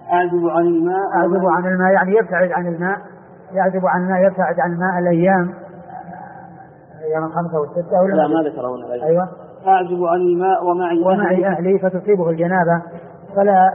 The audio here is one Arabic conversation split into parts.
أعزب عن الماء. أعزب عن الماء يعني يبتعد عن الماء، يعزب عن الماء يبتعد عن الماء الأيام 5 و6 ولا لا ما ذكرون. أيوة. أعزب عن الماء ومعي أهلي فتصيبه الجنابة فلا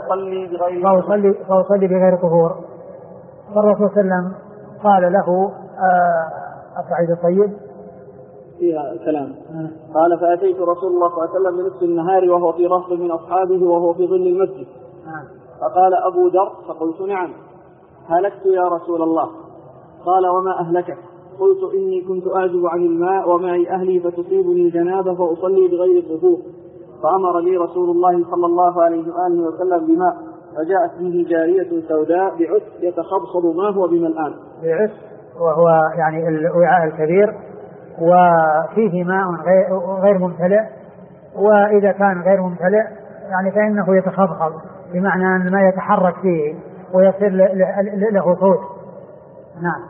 فأصلي بغير طهور. فالرسول صلى الله عليه وسلم قال له الصعيد الطيب فيها كلام. قال فأتيت رسول الله صلى الله عليه وسلم بنصف النهار وهو في رهط من أصحابه وهو في ظل المسجد. فقال أبو ذر فقلت نعم هلكت يا رسول الله. قال وما أهلكك؟ قلت إني كنت أعزب عن الماء ومعي أهلي فتصيبني الجنابة فأصلي بغير طهور. فأمر لي رسول الله صلى الله عليه وآله وسلم بماء فجاءت به جارية سوداء بعس يتخبصب ما هو بملآن. بعس وهو يعني الوعاء الكبير وفيه ماء غير ممتلئ، وإذا كان غير ممتلئ يعني فإنه يتخبصب بمعنى أن الماء يتحرك فيه ويصير له صوت. نعم.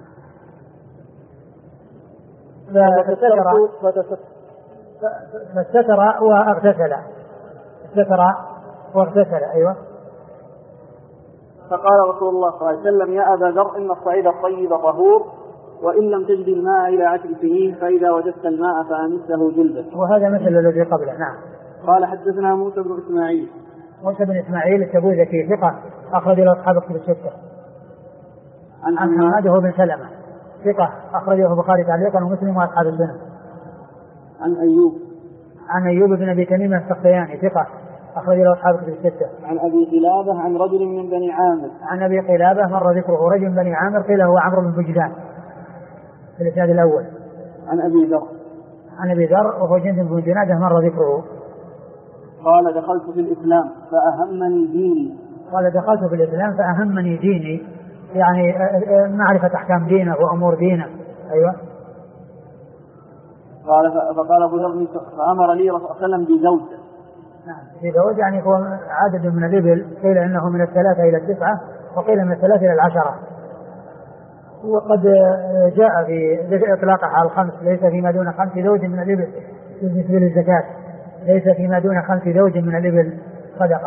فاستتر واغتسل. أيوة. فقال رسول الله صلى الله عليه وسلم يا أبا ذر إن الصعيد الطيب طهور وإن لم تجد الماء إلى 10 سنين فإذا وجدت الماء فأمسه جلده. وهذا مثل الذي قبله. نعم. قال حدثنا موسى بن إسماعيل. موسى بن إسماعيل التبوذكي ثقة أخرج له أصحاب الكتب الستة. عن حماد بن سلمة ثقة أخرجه البخاري تعليقا ومسلم وأصحاب السنن. عن أيوب بن أبي تميم السختياني ثقة أخرج له أصحاب الكتب الستة. عن أبي قلابة عن رجل من بني عامر. عن أبي قلابة مر ذكره رجل من بني عامر قيل هو عمرو بن بجدان في الإسناد الأول. عن أبي ذر وهو جندب بن جنادة مر ذكره. قال دخلت في الإسلام فأهمني ديني يعني معرفة أحكام دينه وأمور دينه. أيوة. فقال أبو ذر فأمر لي رسول الله صلى الله عليه وسلم بزوجة. نعم. بزوج يعني هو عدد من الإبل، قيل إنه من 3 إلى 9 وقيل من 3 إلى 10. وقد جاء في إطلاقه على 5 ليس فيما دون 5 زوج من الإبل بالنسبة للزكاة، ليس فيما دون 5 زوج من الإبل صدقة.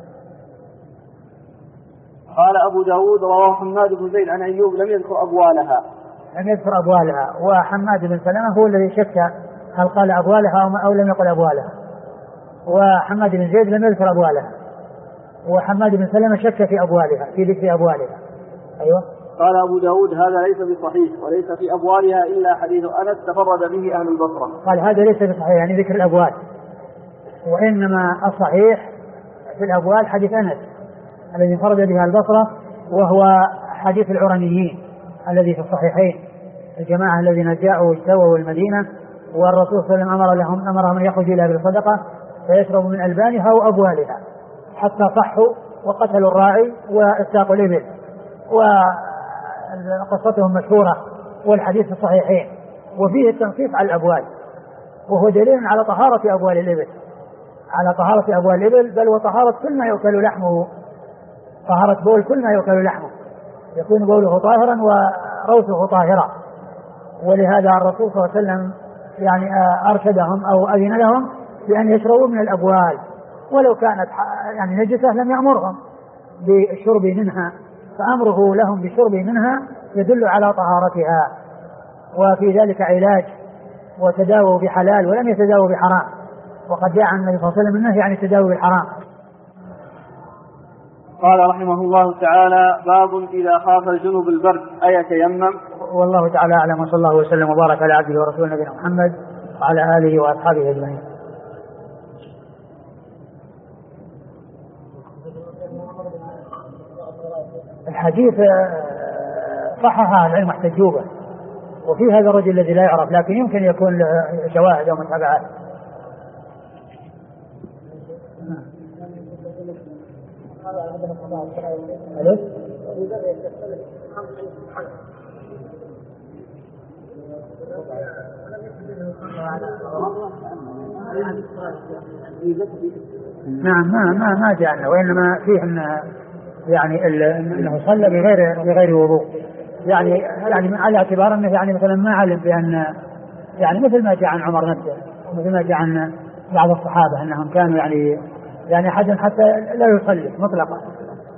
قال أبو داود رواه حماد بن زيد عن أيوب لم يذكر أبوالها. وحماد بن سلمة هو الذي شك هل قال أبوالها أو لم يقل أبوالها، وحماد بن زيد لم يذكر أبوالها، وحماد بن سلمة شك في أبوالها في ذكر أبوالها. أيوة. قال أبو داود هذا ليس بصحيح وليس في أبوالها إلا حديث أنس تفرد به أهل البصرة. قال هذا ليس بصحيح يعني ذكر الأبوال، وإنما الصحيح في الأبوال حديث أنس الذي فرد به البصرة وهو حديث العرنيين الذي في الصحيحين، الجماعة الذين جاءوا واجتووا المدينة والرسول صلى الله عليه وسلم أمرهم أن يخرجوا إلى بالصدقة فيشربوا من ألبانها وأبوالها حتى صحوا وقتلوا الراعي واستاقوا الإبل، وقصتهم مشهورة والحديث في الصحيحين وفيه التنصيص على الأبوال، وهو دليل على طهارة أبوال الإبل، بل وطهارة كل ما يؤكل لحمه، طهارة بول كل ما يؤكل لحمه يكون بوله طاهرا وروثه طاهرا. ولهذا الرسول صلى الله عليه وسلم يعني أرشدهم أو أذن لهم بأن يشربوا من الأبوال ولو كانت يعني نجسة لم يأمرهم بالشرب منها، فأمره لهم بالشرب منها يدل على طهارتها، وفي ذلك علاج وتداووا بحلال ولم يتداووا بحرام، وقد جاء عن النبي صلى الله عليه وسلم النهي عن التداوي بالحرام. قال رحمه الله تعالى باب إذا خاف الجنوب البرد أيتيمم. والله تعالى أعلم وصلى الله وسلم وبارك على عبده ورسوله نبينا محمد وعلى آله وأصحابه أجمعين. الحديث صححه العلم احتجوا به، وفي هذا الرجل الذي لا يعرف لكن يمكن يكون له شواهد أو متابعات. نعم ما جاءنا، وإنما فيه أن يعني أنه صلى بغير وضوء، يعني على اعتبار أنه يعني مثلا ما علم بأن يعني مثل ما جاء عن عمر نفسه ومثل ما جاء عن بعض الصحابة أنهم كانوا يعني أحد حتى لا يصلي مطلقا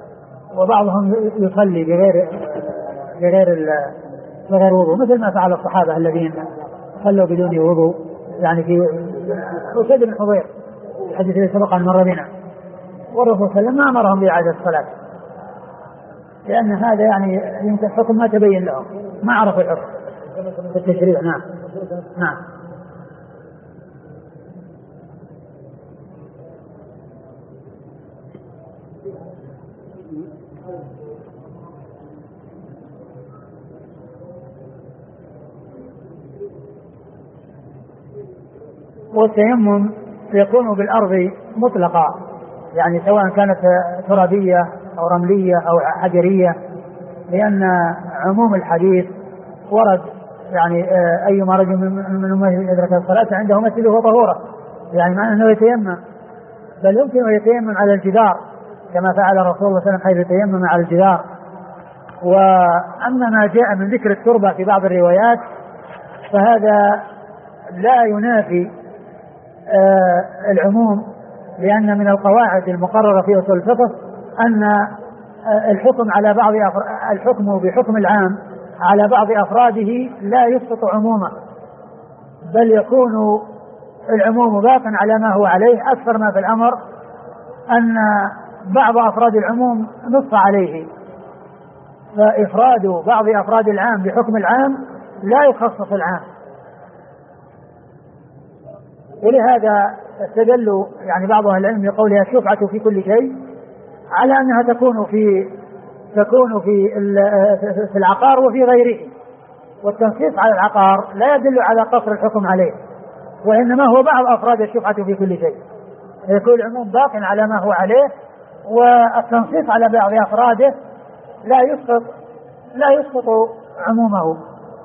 وبعضهم يصلي بغير وضوء، مثل ما فعل الصحابة الذين صلوا بدون وضوء، يعني في أسيد بن حضير الحديث الذي سبق أن مر بنا، والرسول صلى الله عليه وسلم ما أمرهم بإعادة الصلاة، لأن هذا يعني يمكن حكم ما تبين لهم، ما عرفوا الحكم في التشريع. نعم. والتيمم يكون بالأرض مطلقا، يعني سواء كانت ترابية أو رملية أو حجرية، لأن عموم الحديث ورد يعني أيما رجل من أمته أدرك الصلاة عنده مسجده وطهوره، يعني معنى أنه يتيمم، بل يمكن أن يتيمم على الجدار كما فعل رسول الله صلى الله عليه وسلم حيث يتيمم على الجدار. وأما ما جاء من ذكر التربة في بعض الروايات فهذا لا ينافي العموم، لأن من القواعد المقررة في أصول الفقه أن الحكم بحكم العام على بعض أفراده لا يسقط عمومه، بل يكون العموم باقا على ما هو عليه. أكثر ما في الأمر أن بعض أفراد العموم نص عليه، فإفراد بعض أفراد العام بحكم العام لا يخصص العام. ولهذا استدلوا يعني بعض أهل العلم بقولها الشفعة في كل شيء على أنها تكون في العقار وفي غيره، والتنصيص على العقار لا يدل على قصر الحكم عليه، وإنما هو بعض أفراد الشفعة في كل شيء، يكون العموم باق على ما هو عليه، والتنصيص على بعض أفراده لا يسقط عمومه.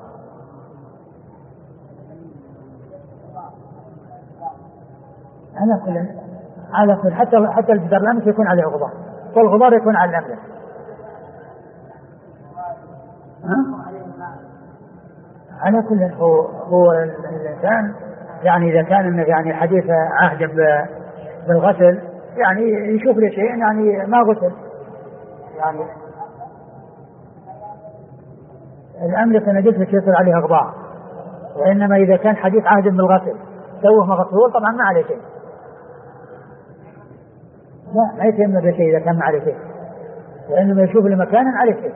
على كل حتى الجدار الأمس يكون عليه غبار، والغبار يكون على الأمس. على كل هو الإنسان يعني إذا كان يعني حديث عهد بالغسل يعني يشوف له شيء يعني ما غسل، يعني الأملس أنا قلت يصير عليها غبار، وإنما إذا كان حديث عهد بالغسل سوه مغسول طبعا ما عليه شيء، لا ما يتم بشيء إذا كان ما عليه شيء، وإنما يشوف لمكان عليه شيء.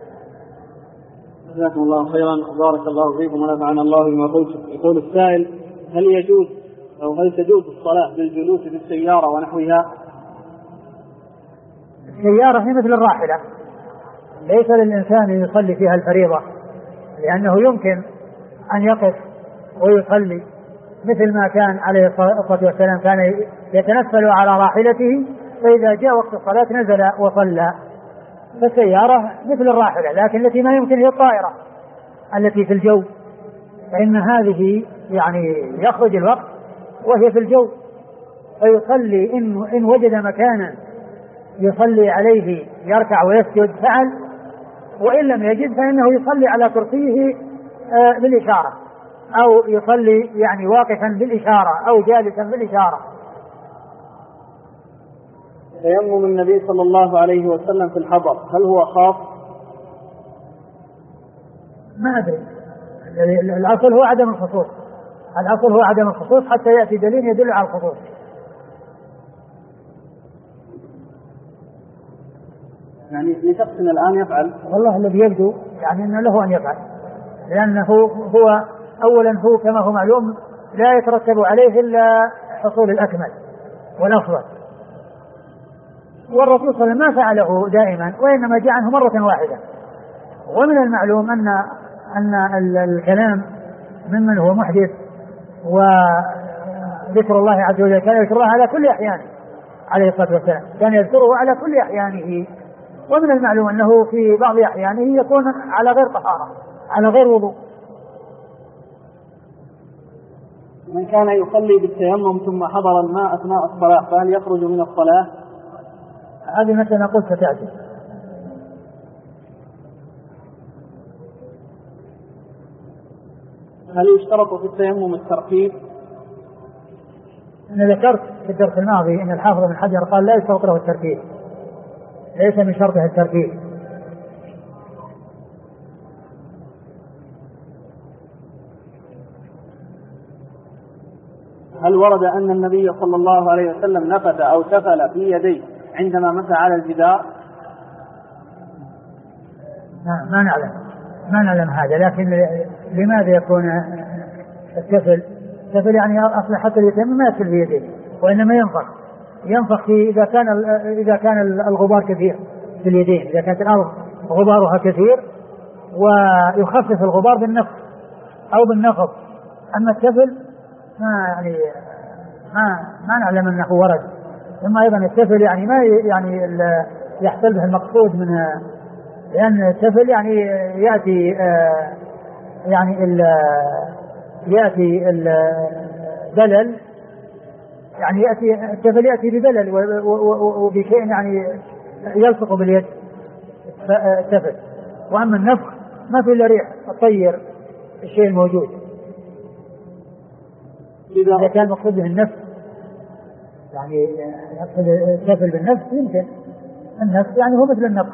جزاكم الله خيرا وبارك الله فيكم ونفعنا الله بما قلت. يقول السائل: هل يجوز أو هل تجوز الصلاة بالجلوس في السيارة ونحوها؟ السيارة هي مثل الراحلة، ليس للإنسان أن يصلي فيها الفريضة، لأنه يمكن أن يقف ويصلي مثل ما كان عليه الصلاة والسلام كان يتنفل على راحلته، فإذا جاء وقت الصلاة نزل وصلى. فالسيارة مثل الراحلة، لكن التي ما يمكن هي الطائرة التي في الجو، فإن هذه يعني يخرج الوقت وهي في الجو، فيصلي إن وجد مكانا يصلي عليه يركع ويسجد فعل، وإن لم يجد فإنه يصلي على كرسيه بالإشارة، أو يصلي يعني واقفا بالإشارة أو جالسا بالإشارة. تيمم النبي صلى الله عليه وسلم في الحضر هل هو خاص؟ ما أدري، الأصل هو عدم الخصوص، الأصل هو عدم الخصوص حتى يأتي دليل يدل على الخصوص. يعني لشخص الآن يفعل، والله الذي يبدو يعني أنه له أن يفعل، لأنه هو أولا هو كما هو معلوم لا يترتب عليه إلا حصول الأكمل والأفضل، والرسول صلى الله عليه وسلم ما فعله دائما وإنما جاء عنه مرة واحدة. ومن المعلوم أن الكلام ممن هو محدث، وذكر الله عز وجل كان يذكر الله على كل أحيانه عليه الصلاة والسلام، كان يذكره على كل أحيانه، ومن المعلوم أنه في بعض أحيانه يكون على غير طهارة على غير وضوء. من كان يصلي بالتيمم ثم حضر الماء أثناء الصلاة فهل يخرج من الصلاة؟ هذه مثل ما قلت ستأتي. هل يشترط في التيمم الترتيب؟ أنا ذكرت في الدرس الماضي أن الحافظ بن حجر قال لا يشترط له الترتيب، ليس من شرطه الترتيب. هل ورد أن النبي صلى الله عليه وسلم نفث أو تفل في يديه عندما مسح على الجدار؟ ما نعلم هذا، لكن لماذا يكون التفل؟ التفل يعني أصل حتى اليتيم ما يدخل في يديه، وإنما ينفخ في إذا كان الغبار كثير في اليدين، إذا كانت الأرض غبارها كثير ويخفف الغبار بالنفخ أو بالنفض. أما التفل ما نعلم أنه ورد. ثم أيضا التفل يعني ما يعني يحصل به المقصود من، لأن التفل يعني يأتي البلل، يعني التفل يأتي ببلل وبشيء يعني يلصق باليد التفل. وأما النفخ ما في إلا ريح تطير الشيء الموجود. إذا كان مقصود به النفس يعني يقصد التفل بالنفس، يمكن النفس يعني هو مثل النفخ.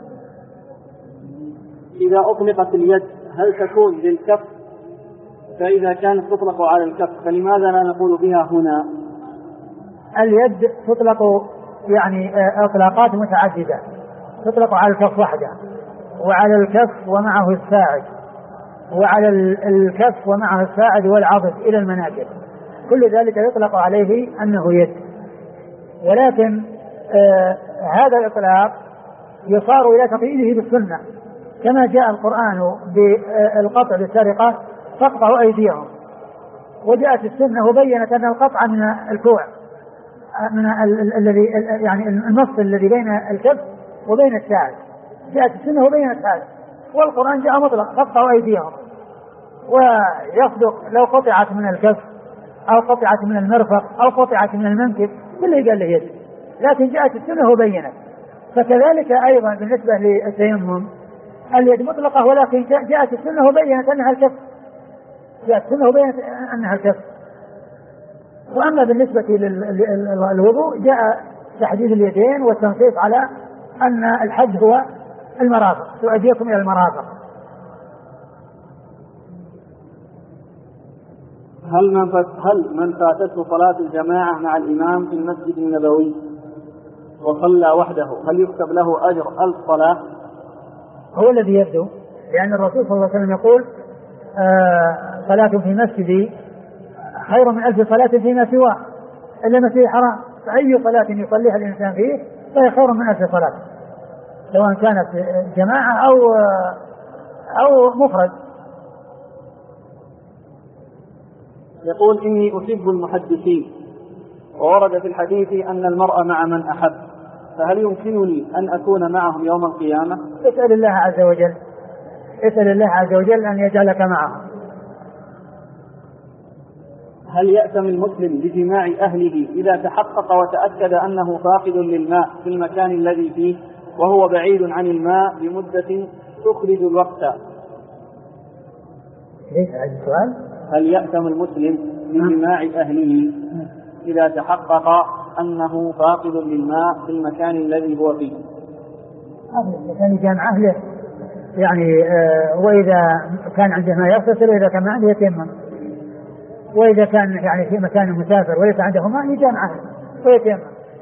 إذا أطلقت اليد هل تكون للكف؟ فإذا كانت تطلق على الكف فلماذا لا نقول بها هنا؟ اليد تطلق يعني إطلاقات متعددة، تطلق على الكف وحده، وعلى الكف ومعه الساعد، وعلى الكف ومعه الساعد والعضد إلى المناكب، كل ذلك يطلق عليه أنه يد. ولكن هذا الإطلاق يصار إلى تقييده بالسنة، كما جاء القرآن بالقطع بالسرقة فاقطعوا أيديهم، وجاءت السنة وبينت أن القطع من الكوع، من الذي يعني النص الذي بين الكف وبين الساعد، جاءت السنة وبينت هذا، والقرآن جاء مطلق فاقطعوا أيديهم. ويصدق لو قطعت من الكف أو قطعت من المرفق أو قطعت من المنكب كله قال له يد، لكن جاءت السنة وبينت. فكذلك أيضا بالنسبة للتيمم اليد مطلقة، ولكن جاءت السنة وبينت أنها الكف، جاءت السنة وبينت أنها الكف. وأما بالنسبة للوضوء جاء تحديد اليدين والتنصيص على أن الحد هو المرافق، تؤديكم إلى المرافق. هل من فاتته صلاة الجماعة مع الإمام في المسجد النبوي وصلى وحده هل يكتب له أجر 1000 صلاة؟ هو الذي يبدو، لأن الرسول صلى الله عليه وسلم يقول صلاة في مسجدي خير من 1000 صلاة فيما سواه إلا مسجد الحرام، فأي صلاة يصليها الإنسان فيه فهي خير من 1000 صلاة، سواء كانت جماعة أو مفرد. يقول إني أحب المحدثين، وورد في الحديث أن المرء مع من أحب، فهل يمكنني أن أكون معهم يوم القيامة؟ اسأل الله عز وجل أن يجعلك معهم. هل يأثم المسلم بجماع أهله إذا تحقق وتأكد أنه فاقد للماء في المكان الذي فيه وهو بعيد عن الماء بمدة تخرج الوقت؟ ليس هذا السؤال. هل يأثم المسلم بجماع أهله إذا تحقق أنه فاقد للماء في المكان الذي هو فيه؟ يعني جمع أهله يعني وإذا كان عنده ما يغتسل، وإذا كان ما عنده يتيمم، وإذا كان يعني في مكان مسافر وليس عنده ماء يجمع أهله ويتيمم.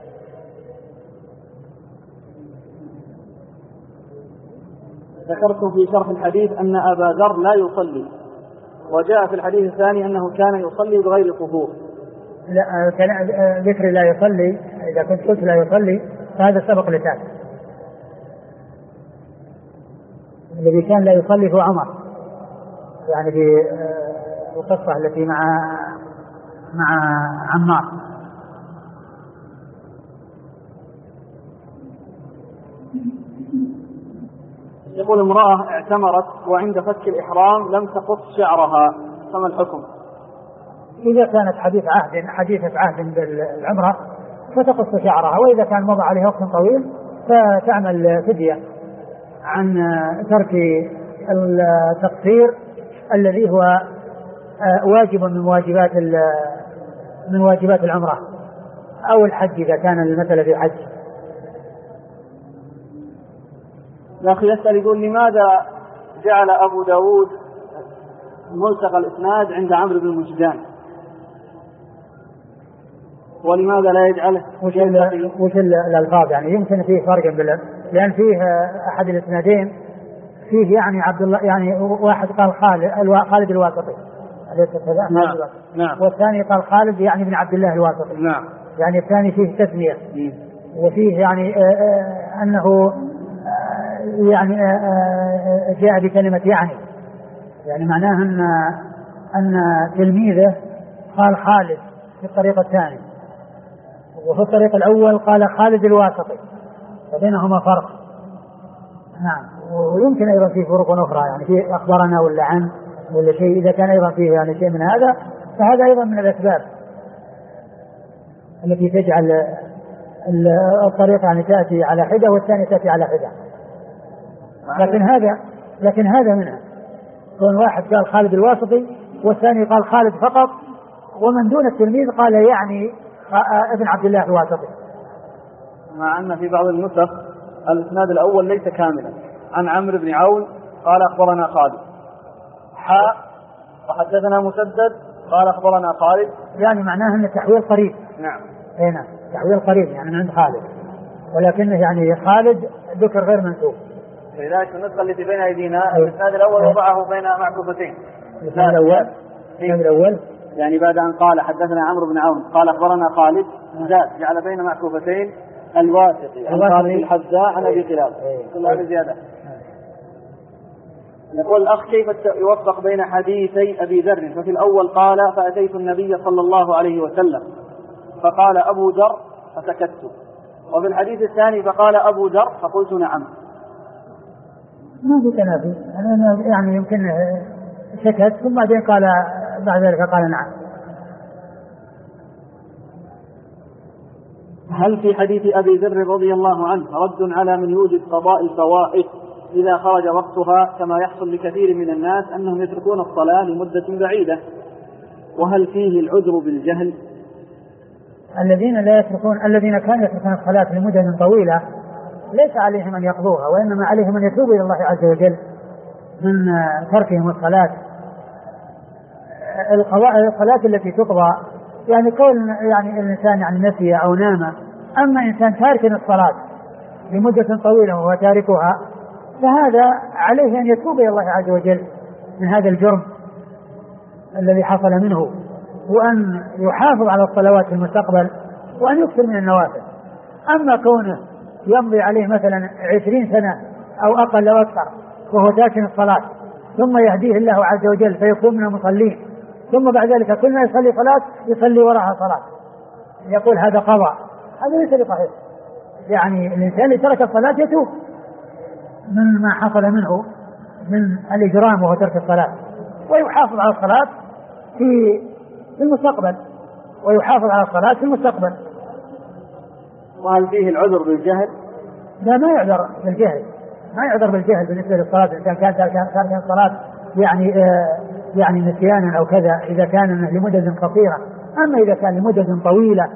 ذكرتم في شرح الحديث أن أبا ذر لا يصلي، وجاء في الحديث الثاني أنه كان يصلي بغير طهور. لا، ذكر لا يصلي، إذا كنت قلت لا يصلي فهذا سبق لسان. الذي كان لا يصلي هو عمر، يعني في القصة التي مع عمار. يقول امرأة اعتمرت وعند فك الإحرام لم تقص شعرها، فما الحكم؟ إذا كانت حديثة عهد بالعمرة فتقص شعرها، وإذا كان مضى عليه وقت طويل فتعمل فدية عن ترك التقصير الذي هو واجب من واجبات العمرة أو الحج إذا كان المسألة في حج. لكن يسأل يقول لماذا جعل أبو داود ملتقى الإسناد عند عمرو بن مجدان ولماذا لا يجعله وش الألفاظ؟ يعني يمكن فيه فرق لأن فيه أحد الإسنادين فيه يعني عبد الله، يعني واحد قال خالد الواسطي نعم. والثاني قال خالد يعني بن عبد الله الواسطي. نعم. يعني الثاني فيه تسمية وفيه يعني أنه يعني جاء بكلمة يعني معناه أن تلميذه قال خالد في الطريق الثاني، وفي الطريق الأول قال خالد الواسطي، فبينهما فرق. نعم. ويمكن أيضا فيه فروق أخرى، يعني في أخبرنا ولا عن ولا شيء، إذا كان أيضا فيه يعني شيء من هذا فهذا أيضا من الأسباب التي تجعل الطريق يعني تأتي على حدة والثاني تأتي على حدة. لكن هذا منها، كون واحد قال خالد الواسطي والثاني قال خالد فقط، ومن دون التلميذ قال يعني ابن عبد الله الواسطي. مع أن في بعض النسخ الإسناد الأول ليس كاملا، عن عمرو بن عون قال أخبرنا خالد وحدثنا مسدد قال أخبرنا خالد، يعني معناه أن التحويل قريب. نعم. هنا تحويل قريب يعني من عند خالد، ولكنه يعني خالد ذكر غير منسوب. لذلك النسخة التي بين أيدينا الإسناد الأول وضعه بين معكوفتين. الإسناد الأول يعني بعد أن قال حدثنا عمرو بن عون قال أخبرنا خالد زاد جعل بين معكوفتين الواسطي عن خالد الحذاء عن أبي قلاب كل هذه زيادة. يقول الأخ كيف يوفق بين حديثي أبي ذر؟ ففي الأول قال فأتيت النبي صلى الله عليه وسلم فقال أبو ذر فسكت، وفي الحديث الثاني فقال أبو ذر فقلت نعم. ما في تنافي، يعني يمكن سكت ثم بعدين قال بعد ذلك قال نعم. هل في حديث أبي ذر رضي الله عنه رد على من يوجد قضاء الفوائد إذا خرج وقتها كما يحصل لكثير من الناس أنهم يتركون الصلاة لمدة بعيدة؟ وهل فيه العذر بالجهل؟ الذين كانوا يتركون الصلاة لمدة طويلة ليس عليهم أن يقضوها، وإنما عليهم أن يتوبوا إلى الله عز وجل من تركهم الصلاة. الصلاة التي تقضى يعني كون يعني الإنسان يعني نسي أو نام، أما إنسان تارك الصلاة لمدة طويلة وهو تاركها فهذا عليه أن يتوب إلى الله عز وجل من هذا الجرم الذي حصل منه، وأن يحافظ على الصلوات في المستقبل وأن يكثر من النوافل. أما كونه يمضي عليه مثلا 20 سنة أو أقل أو أكثر وهو تارك الصلاة ثم يهديه الله عز وجل فيكون من المصلين، ثم بعد ذلك كل ما يصلي صلاة يصلي وراها صلاة يقول هذا قضاء، هذا ليس بصحيح. يعني الإنسان اللي ترك الصلاة يتوب من ما حصل منه من الإجرام وهو ترك الصلاة، ويحافظ على الصلاة في المستقبل، وهل فيه العذر بالجهل؟ لا، ما يعذر بالجهل بالنسبة للصلاة. إذا كان تارك الصلاة يعني نسيانا أو كذا، إذا كان لمدة قصيرة. أما إذا كان لمدة طويلة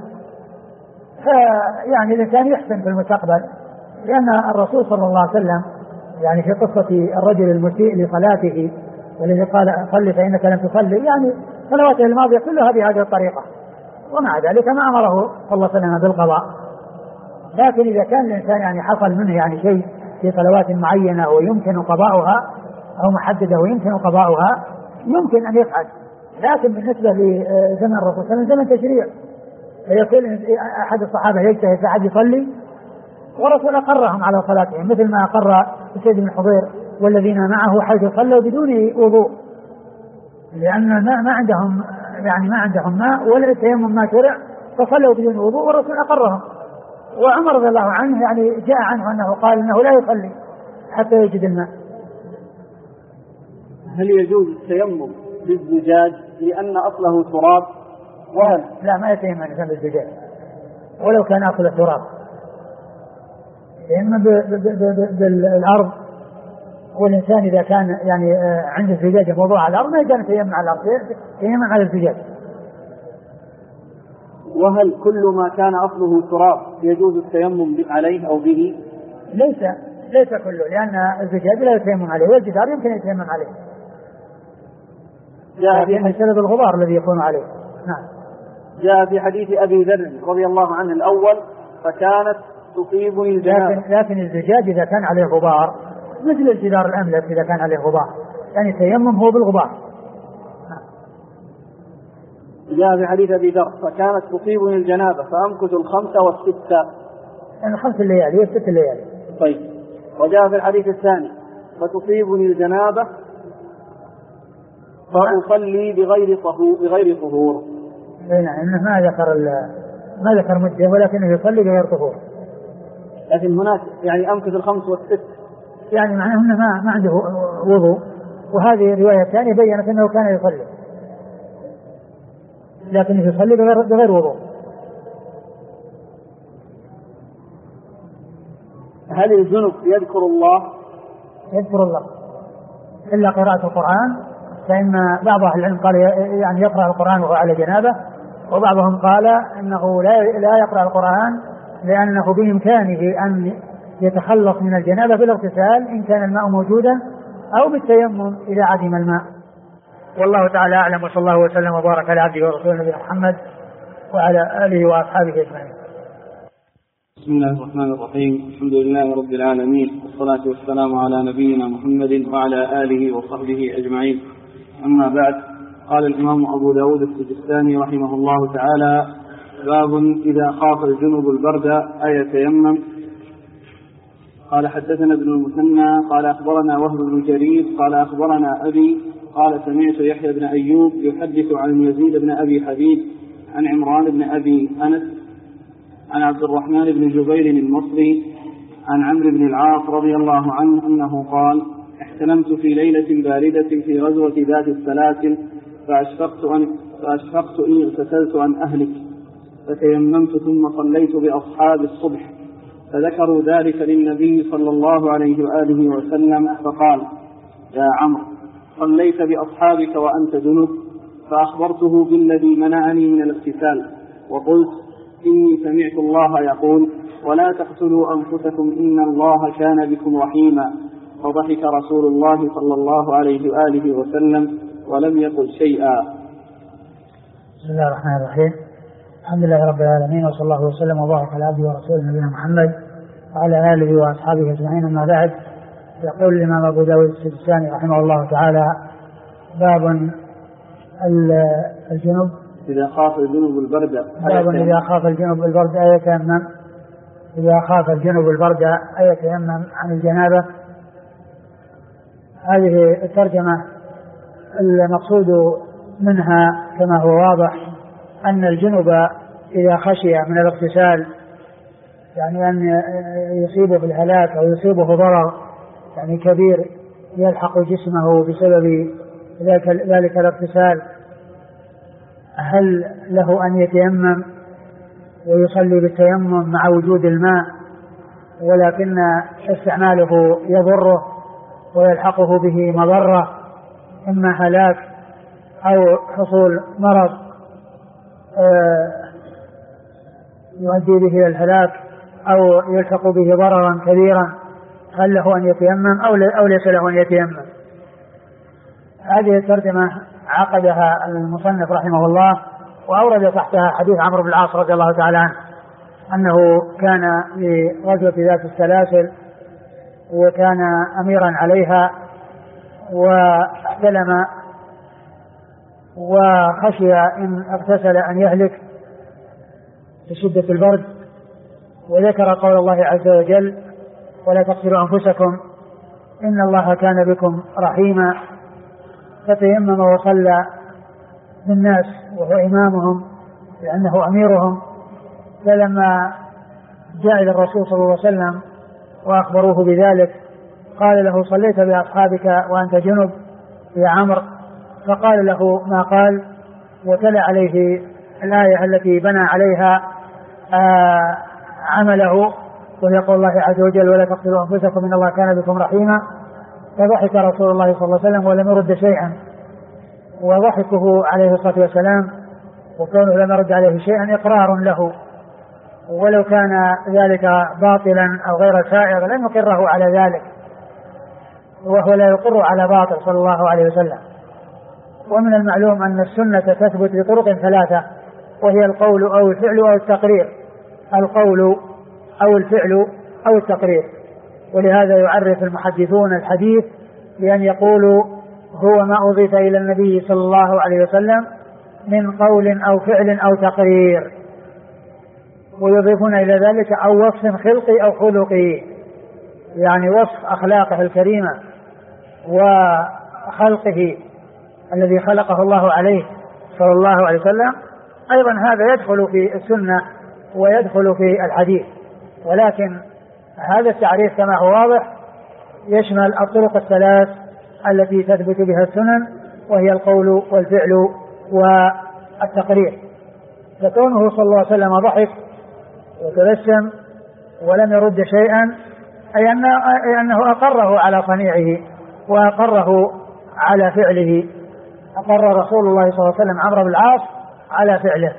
فيعني الإنسان يحسن في المستقبل، لأن الرسول صلى الله عليه وسلم يعني في قصة الرجل المسيء لصلاته والذي قال صل فإنك لم تصلي، يعني صلواته الماضية كلها بهذه الطريقة، ومع ذلك ما أمره صلى الله عليه وسلم بالقضاء. لكن إذا كان الإنسان يعني حصل منه يعني شيء في صلوات معينة ويمكن قضاؤها أو محددة ويمكن قضاؤها يمكن أن يفعل. لكن بالنسبة لزمن الرسول صلى الله عليه وسلم زمن تشريع، فيقول أحد الصحابة يجتهد أحد يصلي والرسول أقرهم على صلاتهم، مثل ما أقر سيد بن حضير والذين معه حيث صلوا بدون وضوء، لأن ما عندهم ماء ولا التيمم ما شرع، فصلوا بدون وضوء والرسول أقرهم. وعمر رضي الله عنه يعني جاء عنه أنه قال إنه لا يصلي حتى يجد الماء. هل يجوز التيمم بالزجاج لأن أصله تراب؟ وهل لا، ما يتيمم الإنسان بالزجاج ولو كان أصله تراب، إما بالأرض. والإنسان إذا كان يعني عنده الزجاج موضوع على الأرض ما يقدر يتيمم على الأرض، يتيمم على الزجاج. وهل كل ما كان أصله تراب يجوز التيمم عليه أو به؟ ليس ليس كله، لأن الزجاج لا يتيمم عليه والجدار يمكن يتيمم عليه، لكن بسبب الغبار الذي يكون عليه. نعم. جاء في حديث أبي ذر رضي الله عنه الأول فكانت تصيبني الجنابة. لكن الزجاج إذا كان عليه غبار مثل الجدار الأملس إذا كان عليه غبار، يعني التيمم هو بالغبار. جاء في حديث أبي ذر فكانت تصيبني الجنابة فأمكث 5 و6، يعني 5 ليالي و6 ليالي. طيب. وجاء في الحديث الثاني فتصيبني الجنابة فأصلي بغير طهور. نعم، إنه ما ذكر مدة، ولكنه يصلي بغير طهور. لكن هناك يعني أمكث 5 و6، يعني معناه أنه ما عنده وضوء. وهذه الرواية الثانية بيّنت أنه كان يصلي، لكن يصلي بغير وضوء. هل الجنب يذكر الله؟ يذكر الله إلا قراءة القرآن، فإن بعض أهل العلم قال يعني يقرأ القرآن وهو على جنابه، وبعضهم قال إنه لا يقرأ القرآن لأنه بإمكانه أن يتخلص من الجنابة بالاغتسال إن كان الماء موجودا أو بالتيمم إذا عدم الماء. والله تعالى أعلم، وصلى الله وسلم وبارك على عبده ورسوله نبينا محمد وعلى آله وأصحابه أجمعين. بسم الله الرحمن الرحيم. الحمد لله رب العالمين، والصلاة والسلام على نبينا محمد وعلى آله وصحبه أجمعين. أما بعد، قال الإمام أبو داود السجستاني رحمه الله تعالى: باب إذا خاف الجنب البرد أيتيمم. قال حدثنا ابن المثنى قال أخبرنا وهب بن جرير قال أخبرنا أبي قال سمعت يحيى بن أيوب يحدث عن يزيد بن أبي حبيب عن عمران بن أبي أنس عن عبد الرحمن بن جبير المصري عن عمرو بن العاص رضي الله عنه أنه قال: احتلمت في ليلة باردة في غزوة ذات السلاسل فأشفقت إني اغتسلت عن أهلك فتيممت ثم صليت بأصحاب الصبح، فذكروا ذلك للنبي صلى الله عليه وآله وسلم فقال: يا عمرو، صليت بأصحابك وأنت جنب؟ فأخبرته بالذي منعني من الاغتسال وقلت: إني سمعت الله يقول: ولا تقتلوا أنفسكم إن الله كان بكم رحيما. فضحك رسول الله صلى الله عليه وآله وسلم ولم يقل شيئا. بسم الله الرحمن الرحيم. الحمد لله رب العالمين، وصلى الله وسلم وبارك على عبده ورسوله نبينا محمد وعلى آله وأصحابه أجمعين. أما بعد، يقول الإمام أبو داود السجستاني رحمه الله تعالى: باب الجنب إذا خاف الجنب البرد. باب إذا خاف الجنب البرد أيتيمم. إذا خاف الجنب البرد أيتيمم عن الجنابة. هذه الترجمة المقصود منها كما هو واضح أن الجنب إذا خشي من الاغتسال، يعني أن يصيبه الهلاك أو يصيبه ضرر يعني كبير يلحق جسمه بسبب ذلك الاغتسال، هل له أن يتيمم ويصلي بالتيمم مع وجود الماء، ولكن استعماله يضره ويلحقه به مضرة، إما هلاك أو حصول مرض يؤدي به إلى الهلاك أو يلحق به ضررا كبيرا، هل له أن يتيمم أو ليس له أن يتيمم؟ هذه الترجمة عقدها المصنف رحمه الله، وأورد تحتها حديث عمرو بن العاص رضي الله تعالى عنه أنه كان في غزوة ذات السلاسل وكان أميرا عليها واحتلم وخشي إن اغتسل أن يهلك بشدة البرد، وذكر قول الله عز وجل: ولا تقتلوا أنفسكم إن الله كان بكم رحيما. فتيمم وصلى بالناس وهو إمامهم لأنه أميرهم. فلما جاء إلى الرسول صلى الله عليه وسلم وأخبروه بذلك قال له: صليت بأصحابك وأنت جنب يا عمرو؟ فقال له ما قال، وتلا عليه الآية التي بنى عليها عمله، وهي قول الله عز وجل: ولا تقتلوا أنفسكم إن الله كان بكم رحيما. فضحك رسول الله صلى الله عليه وسلم ولم يرد شيئا، وضحكه عليه الصلاة والسلام وكونه لم يرد عليه شيئا إقرار له ولو كان ذلك باطلا أو غير سائغ لم يقره على ذلك، وهو لا يقر على باطل صلى الله عليه وسلم. ومن المعلوم أن السنة تثبت بطرق ثلاثة، وهي القول أو الفعل أو التقرير، القول أو الفعل أو التقرير. ولهذا يعرف المحدثون الحديث بأن يقولوا هو ما أضيف إلى النبي صلى الله عليه وسلم من قول أو فعل أو تقرير، ويضيفون إلى ذلك أو وصف خلقي أو خلقي، يعني وصف أخلاقه الكريمة وخلقه الذي خلقه الله عليه صلى الله عليه وسلم. أيضا هذا يدخل في السنة ويدخل في الحديث، ولكن هذا التعريف كما هو واضح يشمل الطرق الثلاث التي تثبت بها السنن، وهي القول والفعل والتقرير. فكونه صلى الله عليه وسلم ضحك وتبسم ولم يرد شيئا أي أنه أقره على صنيعه وأقره على فعله. أقر رسول الله صلى الله عليه وسلم عمرو بن العاص على فعله.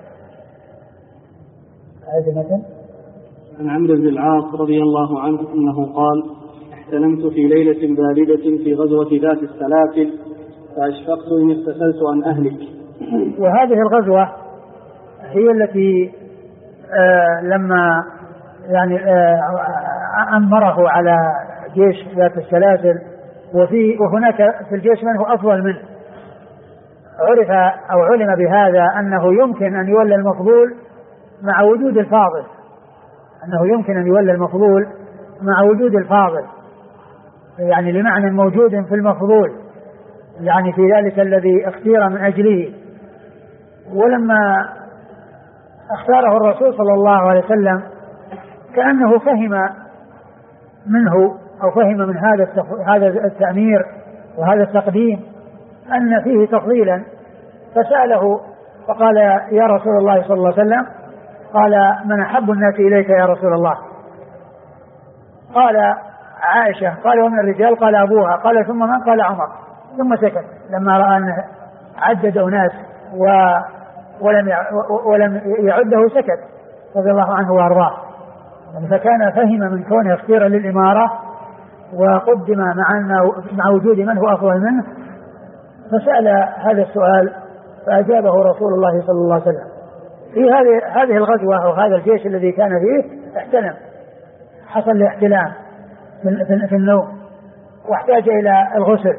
عن عمرو بن العاص رضي الله عنه أنه قال: احتلمت في ليلة باردة في غزوة ذات السلاسل فأشفقت إن اغتسلت أن أهلك. وهذه الغزوة هي التي لما يعني أمره على جيش ذات السلاسل، وهناك في الجيش من هو أفضل منه. عرف أو علم بهذا أنه يمكن أن يولى المفضول مع وجود الفاضل، أنه يمكن أن يولى المفضول مع وجود الفاضل، يعني لمعنى موجود في المفضول، يعني في ذلك الذي اختير من أجله. ولما اختاره الرسول صلى الله عليه وسلم كأنه فهم منه أو فهم من هذا التأمير وهذا التقديم أن فيه تفضيلا، فسأله فقال: يا رسول الله صلى الله عليه وسلم، قال: من أحب الناس إليك يا رسول الله؟ قال: عائشة. قال: ومن الرجال؟ قال: أبوها. قال: ثم من؟ قال: عمر. ثم سكت لما رأى أن عدد أناس ولم يعده، سكت رضي الله عنه وأرضاه. فكان فهم من كونه اختيارا للإمارة وقدم مع وجود من هو أفضل منه، فسأل هذا السؤال فأجابه رسول الله صلى الله عليه وسلم. في هذه الغزوة أو هذا الجيش الذي كان فيه احتلم، حصل الاحتلام في النوم، واحتاج إلى الغسل،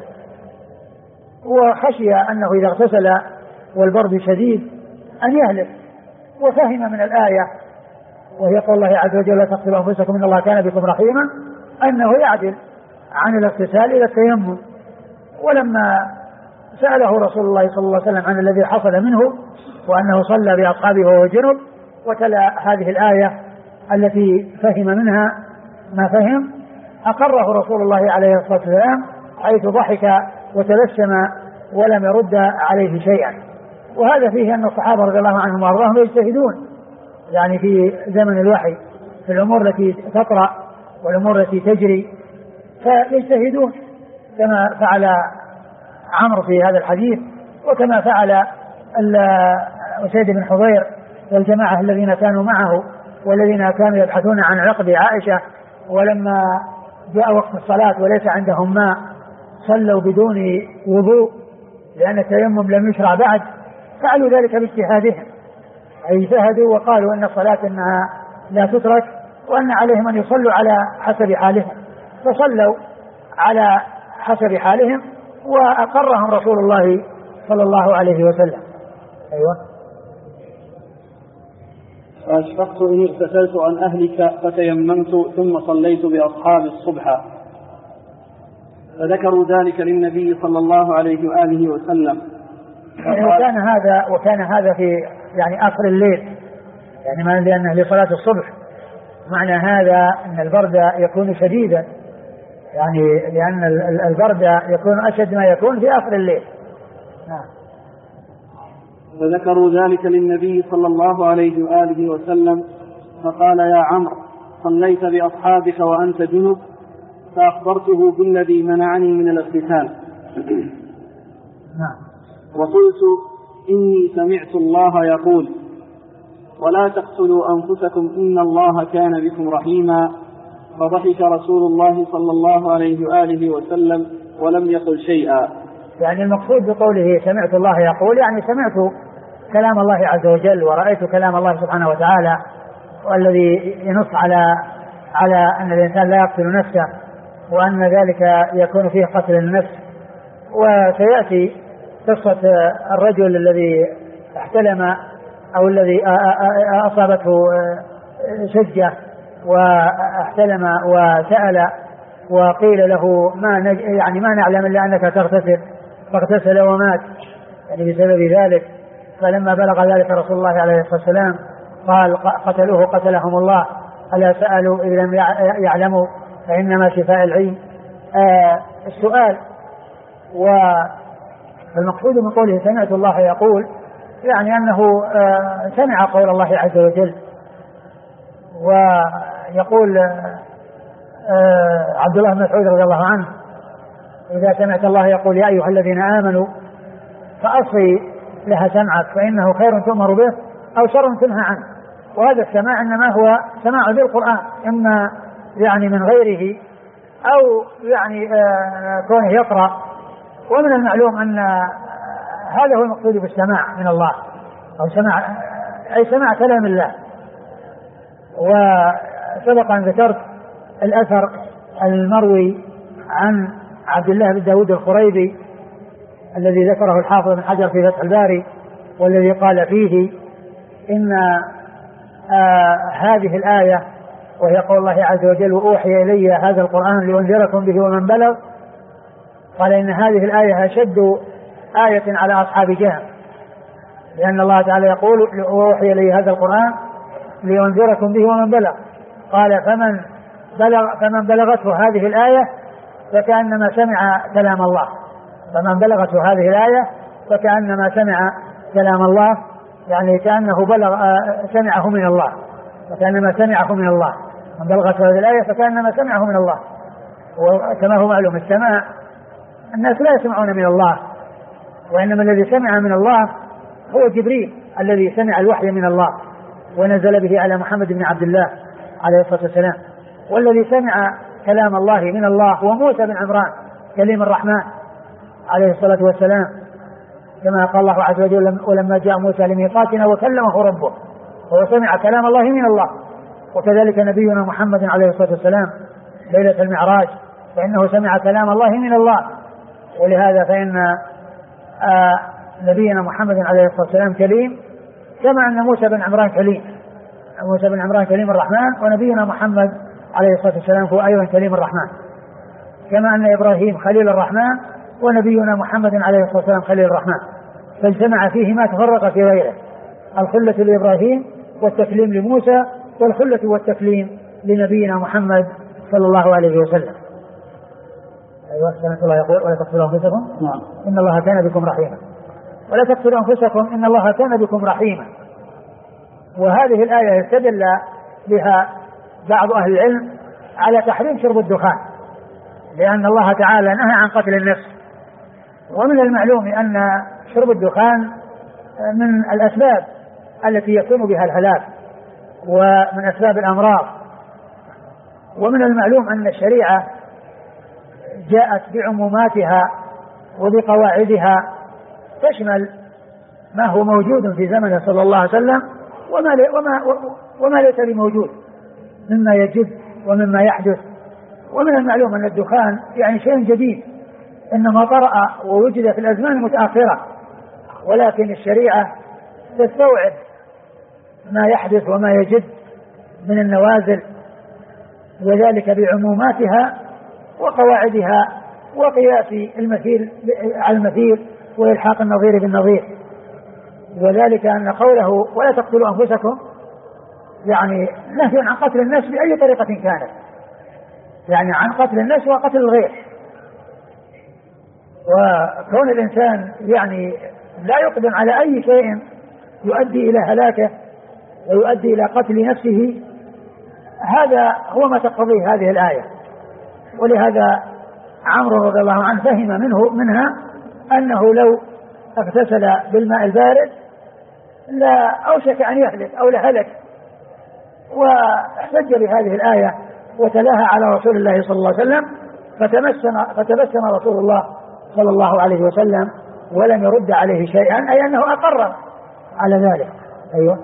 وخشي أنه إذا اغتسل والبرد شديد أن يهلك. وفهم من الآية وهي قول الله عز وجل: لا تقتلوا أنفسكم إن الله كان بكم رحيما، أنه يعدل عن الاغتسال إلى التيمم. ولما سأله رسول الله صلى الله عليه وسلم عن الذي حصل منه وأنه صلى بأصحابه وهو جنب، وتلا هذه الآية التي فهم منها ما فهم، أقره رسول الله عليه الصلاة والسلام حيث ضحك وتبسم ولم يرد عليه شيئا. وهذا فيه أن الصحابة رضي الله عنهم وأرضاهم يجتهدون يعني في زمن الوحي في الأمور التي تطرأ والأمور التي تجري، فيجتهدون كما فعل عمرو في هذا الحديث، وكما فعل أسيد بن حضير والجماعة الذين كانوا معه والذين كانوا يبحثون عن عقد عائشة، ولما جاء وقت الصلاة وليس عندهم ماء صلوا بدون وضوء لأن التيمم لم يشرع بعد، فعلوا ذلك باجتهادهم، أي اجتهدوا وقالوا أن الصلاة إنها لا تترك وأن عليهم أن يصلوا على حسب حالهم، فصلوا على حسب حالهم وأقرهم رسول الله صلى الله عليه وسلم. أيوة. فأشفقت إن اغتسلت عن أهلك فتيممت ثم صليت بأصحاب الصبح. فذكروا ذلك للنبي صلى الله عليه وآله وسلم. وكان هذا في يعني آخر الليل، يعني ما لأنه لصلاة الصبح، معنى هذا أن البرد يكون شديدا، يعني لأن البرد يكون أشد ما يكون في آخر الليل. فذكروا ذلك للنبي صلى الله عليه وآله وسلم، فقال: يا عمرو، صليت بأصحابك وأنت جنب؟ فأخبرته بالذي منعني من الاغتسال. وقلت: إني سمعت الله يقول: ولا تقتلوا أنفسكم إن الله كان بكم رحيما. فضحك رسول الله صلى الله عليه وآله وسلم ولم يقل شيئا. يعني المقصود بقوله سمعت الله يقول يعني سمعت كلام الله عز وجل ورأيت كلام الله سبحانه وتعالى، والذي ينص على أن الإنسان لا يقتل نفسه، وأن ذلك يكون فيه قتل النفس. وسيأتي قصة الرجل الذي احتلم أو الذي أصابته شجة واحتلم وسأل وقيل له ما نعلم إلا أنك تغتسل، فاغتسل ومات يعني بسبب ذلك. فلما بلغ ذلك رسول الله عليه الصلاة والسلام قال قتلوه قتلهم الله، ألا سألوا إذ لم يعلموا فإنما شفاء العلم. السؤال والمقصود من قوله سمعت الله يقول يعني أنه سمع قول الله عز وجل. ويقول عبد الله بن مسعود رضي الله عنه إذا سمعت الله يقول يا أيها الذين آمنوا فأصغي لها سمعك فإنه خير تؤمر به أو شر تنهى عنه. وهذا السماع إنما هو سماع بالقرآن، إما يعني من غيره أو يعني كونه يقرأ. ومن المعلوم أن هذا هو المقصود بالسماع من الله، أو سماع كلام الله. وسبق أن ذكرت الأثر المروي عن عبد الله بن داود الخريبي الذي ذكره الحافظ بن حجر في فتح الباري، والذي قال فيه إن هذه الآية وهي قول الله عز وجل وأوحي إلي هذا القرآن لأنذركم به ومن بلغ، قال إن هذه الآية أشد آية على أصحاب جهنم، لأن الله تعالى يقول وأوحي إلي هذا القرآن لأنذركم به ومن بلغ. قال فمن بلغته هذه الآية فكأنما سمع كلام الله، فمن بلغته هذه الآية فكأنما سمع كلام الله، يعني كأنه سمعه من الله، فكأنما سمعه من الله. من بلغته هذه الآية فكأنما سمعه من الله. وكما هو معلوم السماع الناس لا يسمعون من الله، وإنما الذي سمع من الله هو جبريل الذي سمع الوحي من الله ونزل به على محمد بن عبد الله عليه الصلاة والسلام. والذي سمع كلام الله من الله هو موسى بن عمران كليم الرحمن عليه الصلاة والسلام، كما قال الله عز وجل ولما جاء موسى لميقاتنا وكلمه ربه، وهو سمع كلام الله من الله. وكذلك نبينا محمد عليه الصلاة والسلام ليلة المعراج فإنه سمع كلام الله من الله. ولهذا فإن نبينا محمد عليه الصلاة والسلام كليم، كما أن موسى بن عمران كليم، موسى بن عمران كليم الرحمن، ونبينا محمد عليه الصلاة والسلام هو أيضا كليم الرحمن، كما أن إبراهيم خليل الرحمن ونبينا محمد عليه الصلاة والسلام خليل الرحمن، فاجتمع فيه ما تفرق في غيره، الخلة لإبراهيم والتكليم لموسى والخلة والتكليم لنبينا محمد صلى الله عليه وسلم. أيوة سمعت الله يقول ولا تقتلوا أنفسكم إن الله كان بكم رحيما، ولا تقتلوا أنفسكم إن الله كان بكم رحيما. وهذه الآية يستدل بها بعض أهل العلم على تحريم شرب الدخان، لأن الله تعالى نهى عن قتل النفس. ومن المعلوم أن شرب الدخان من الأسباب التي يكون بها الهلاك ومن أسباب الأمراض. ومن المعلوم أن الشريعة جاءت بعموماتها وبقواعدها تشمل ما هو موجود في زمنه صلى الله عليه وسلم وما ليس بموجود مما يجد ومما يحدث. ومن المعلوم أن الدخان يعني شيء جديد إنما طرأ ووجد في الأزمان المتأخرة، ولكن الشريعة تستوعب ما يحدث وما يجد من النوازل، وذلك بعموماتها وقواعدها وقياس المثيل على المثيل وإلحاق النظير بالنظير. وذلك أن قوله ولا تقتلوا أنفسكم يعني نهي عن قتل النفس بأي طريقة كانت، يعني عن قتل النفس وقتل الغير. وكون الإنسان يعني لا يقدم على أي شيء يؤدي إلى هلاكه ويؤدي إلى قتل نفسه، هذا هو ما تقتضيه هذه الآية. ولهذا عمرو رضي الله عنه فهم منها أنه لو اغتسل بالماء البارد لا أوشك أن يهلك أو لهلك، واحتج بهذه الآية وتلاها على رسول الله صلى الله عليه وسلم، فتبسم رسول الله صلى الله عليه وسلم ولم يرد عليه شيئا، أي أنه أقر على ذلك. أيوة.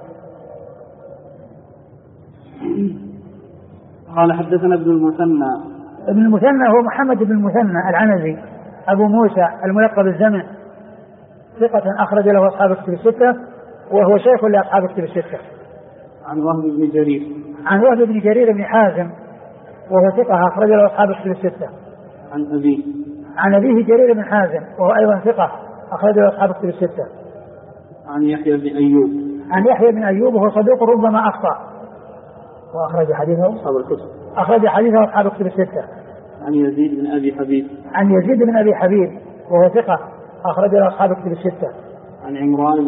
قال حدثنا ابن المثنى هو محمد بن المثنى العنزي أبو موسى الملقب الزمن، ثقة أخرج له أصحاب الكتب الستة، وهو شيخ لأصحاب الكتب الستة. عن وهب بن جرير بن حازم، وهو ثقة أخرج له أصحاب الكتب الستة. عن أبيه جرير بن حازم، وهو أيضا ثقة أخرج له أصحاب الكتب الستة. عن يحيى بن أيوب وهو صدوق ربما أخطأ، وأخرج حديثه أصحاب الكتب الستة. عن يزيد بن أبي حبيب وهو ثقة أخرج له أصحاب الكتب الستة. عن عمران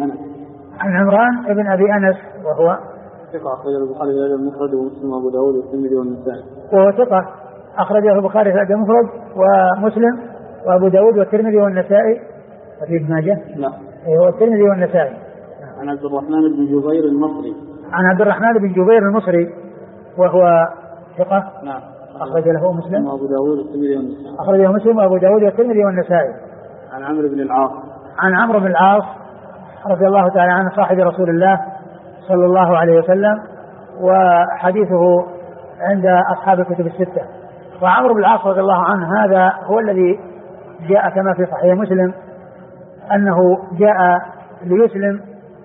بن أبي أنس وهو ثقة أخرجه البخاري في الأدب المفرد ومسلم وأبو داود والترمذي والنسائي. وهو ثقة أخرجه البخاري في الأدب المفرد ومسلم وأبو داود والترمذي والنسائي وفي ابن ماجه. لا. هو الترمذي والنسائي. عن عبد الرحمن بن جبير المصري. وهو ثقة. نعم. أخرج له مسلم وأبو داود والترمذي والنسائي. أخرجه مسلم وأبو داود والترمذي والنسائي. عن عمرو بن العاص رضي الله تعالى عنه صاحب رسول الله صلى الله عليه وسلم، وحديثه عند أصحاب الكتب الستة. وعمرو بن العاص رضي الله عنه هذا هو الذي جاء كما في صحيح مسلم أنه جاء ليسلم،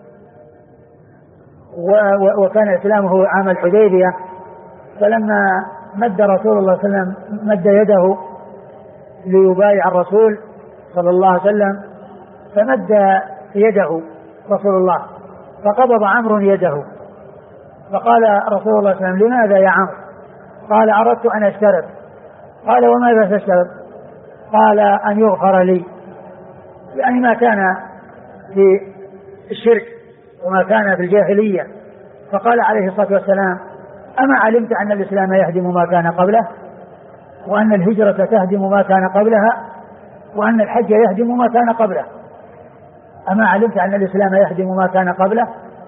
وكان إسلامه عام الحديبية، فلما مد رسول الله صلى الله عليه وسلم مد يده ليبايع الرسول صلى الله عليه وسلم، فمد يده رسول الله فقبض عمرو يده، فقال رسول الله صلى الله عليه وسلم: لماذا يا عمرو؟ قال: أردت أن أشترط. قال: وماذا تشترط؟ قال: أن يغفر لي، يعني ما كان في الشرك وما كان في الجاهلية. فقال عليه الصلاة والسلام: أما علمت أن الإسلام يهدم ما كان قبله، وأن الهجرة تهدم ما كان قبلها، وأن الحج يهدم ما كان قبله؟ أما علمت أن الإسلام يهدم ما كان قبله؟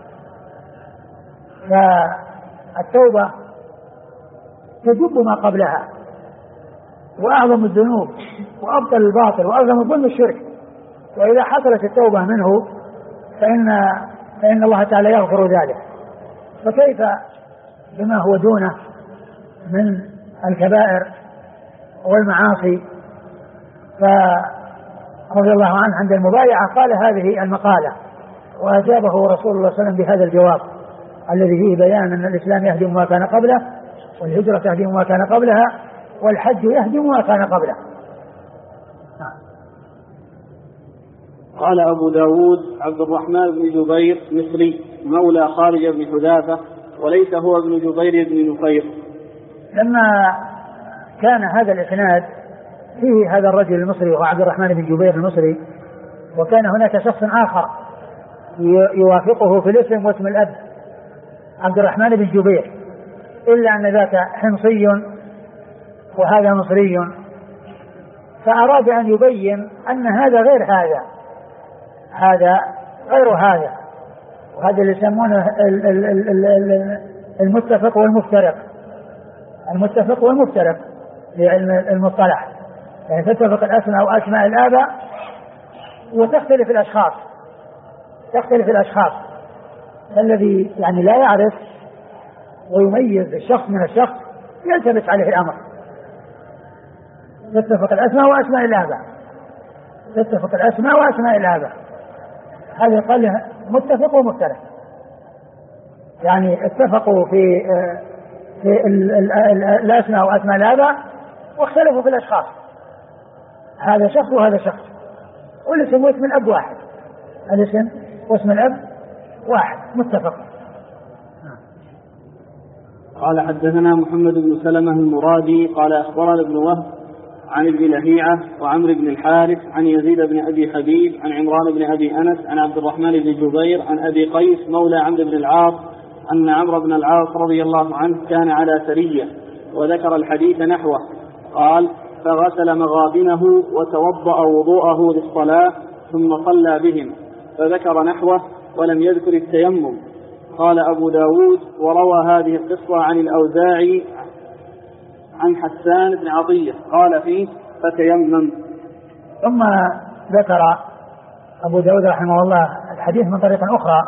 فالتوبة تجب ما قبلها، وأعظم الذنوب وأبطل الباطل وأعظم الظلم الشرك، وإذا حصلت التوبة منه فإن الله تعالى يغفر ذلك، فكيف بما هو دونه من الكبائر والمعاصي؟ فرضي الله عنه عند المبايعة قال هذه المقالة، وأجابه رسول الله صلى الله عليه وسلم بهذا الجواب الذي فيه بيان أن الإسلام يهدم ما كان قبله، والهجرة تهدم ما كان قبلها، والحج يهدم ما كان قبله. قال أبو داود: عبد الرحمن بن جبير مصري مولى خارج بن حذافة، وليس هو ابن جبير بن نفير. لما كان هذا الإسناد فيه هذا الرجل المصري وهو عبد الرحمن بن جبير المصري، وكان هناك شخص آخر يوافقه في الاسم واسم الأب عبد الرحمن بن جبير، إلا أن ذاك حمصي وهذا مصري، فأراد أن يبين أن هذا غير هذا، هذا غير هذا، وهذا اللي يسمونه المتفق والمفترق، المتفق والمفترق لعلم المصطلح، يعني تتفق الأسماء وأسماء الآباء وتختلف الأشخاص، تختلف الأشخاص، الذي يعني لا يعرف ويميز الشخص من الشخص يلتبس عليه الأمر. تتفق الأسماء وأسماء الآباء، تتفق الأسماء وأسماء الآباء، هذا قال متفق ومفترق، يعني اتفقوا في الأسماء وأسماء الآباء واختلفوا في الأشخاص، هذا شخص وهذا شخص، والاسم واسم الأب واحد، الاسم واسم الأب واحد متفق. قال: حدثنا محمد بن سلمة المرادي قال: أخبرنا ابن وهب عن ابن لهيعة وعمرو بن الحارث عن يزيد بن أبي حبيب عن عمران بن أبي أنس عن عبد الرحمن بن جبير عن أبي قيس مولى عمرو بن العاص أن عمرو بن العاص رضي الله عنه كان على سرية، وذكر الحديث نحوه. قال: فغسل مغابنه وتوضأ وضوءه للصلاة ثم صلى بهم، فذكر نحوه ولم يذكر التيمم. قال أبو داود وروى هذه القصة عن الأوزاعي عن حسان بن عطية قال فيه فتيمم. ثم ذكر أبو داود رحمه الله الحديث من طريق أخرى،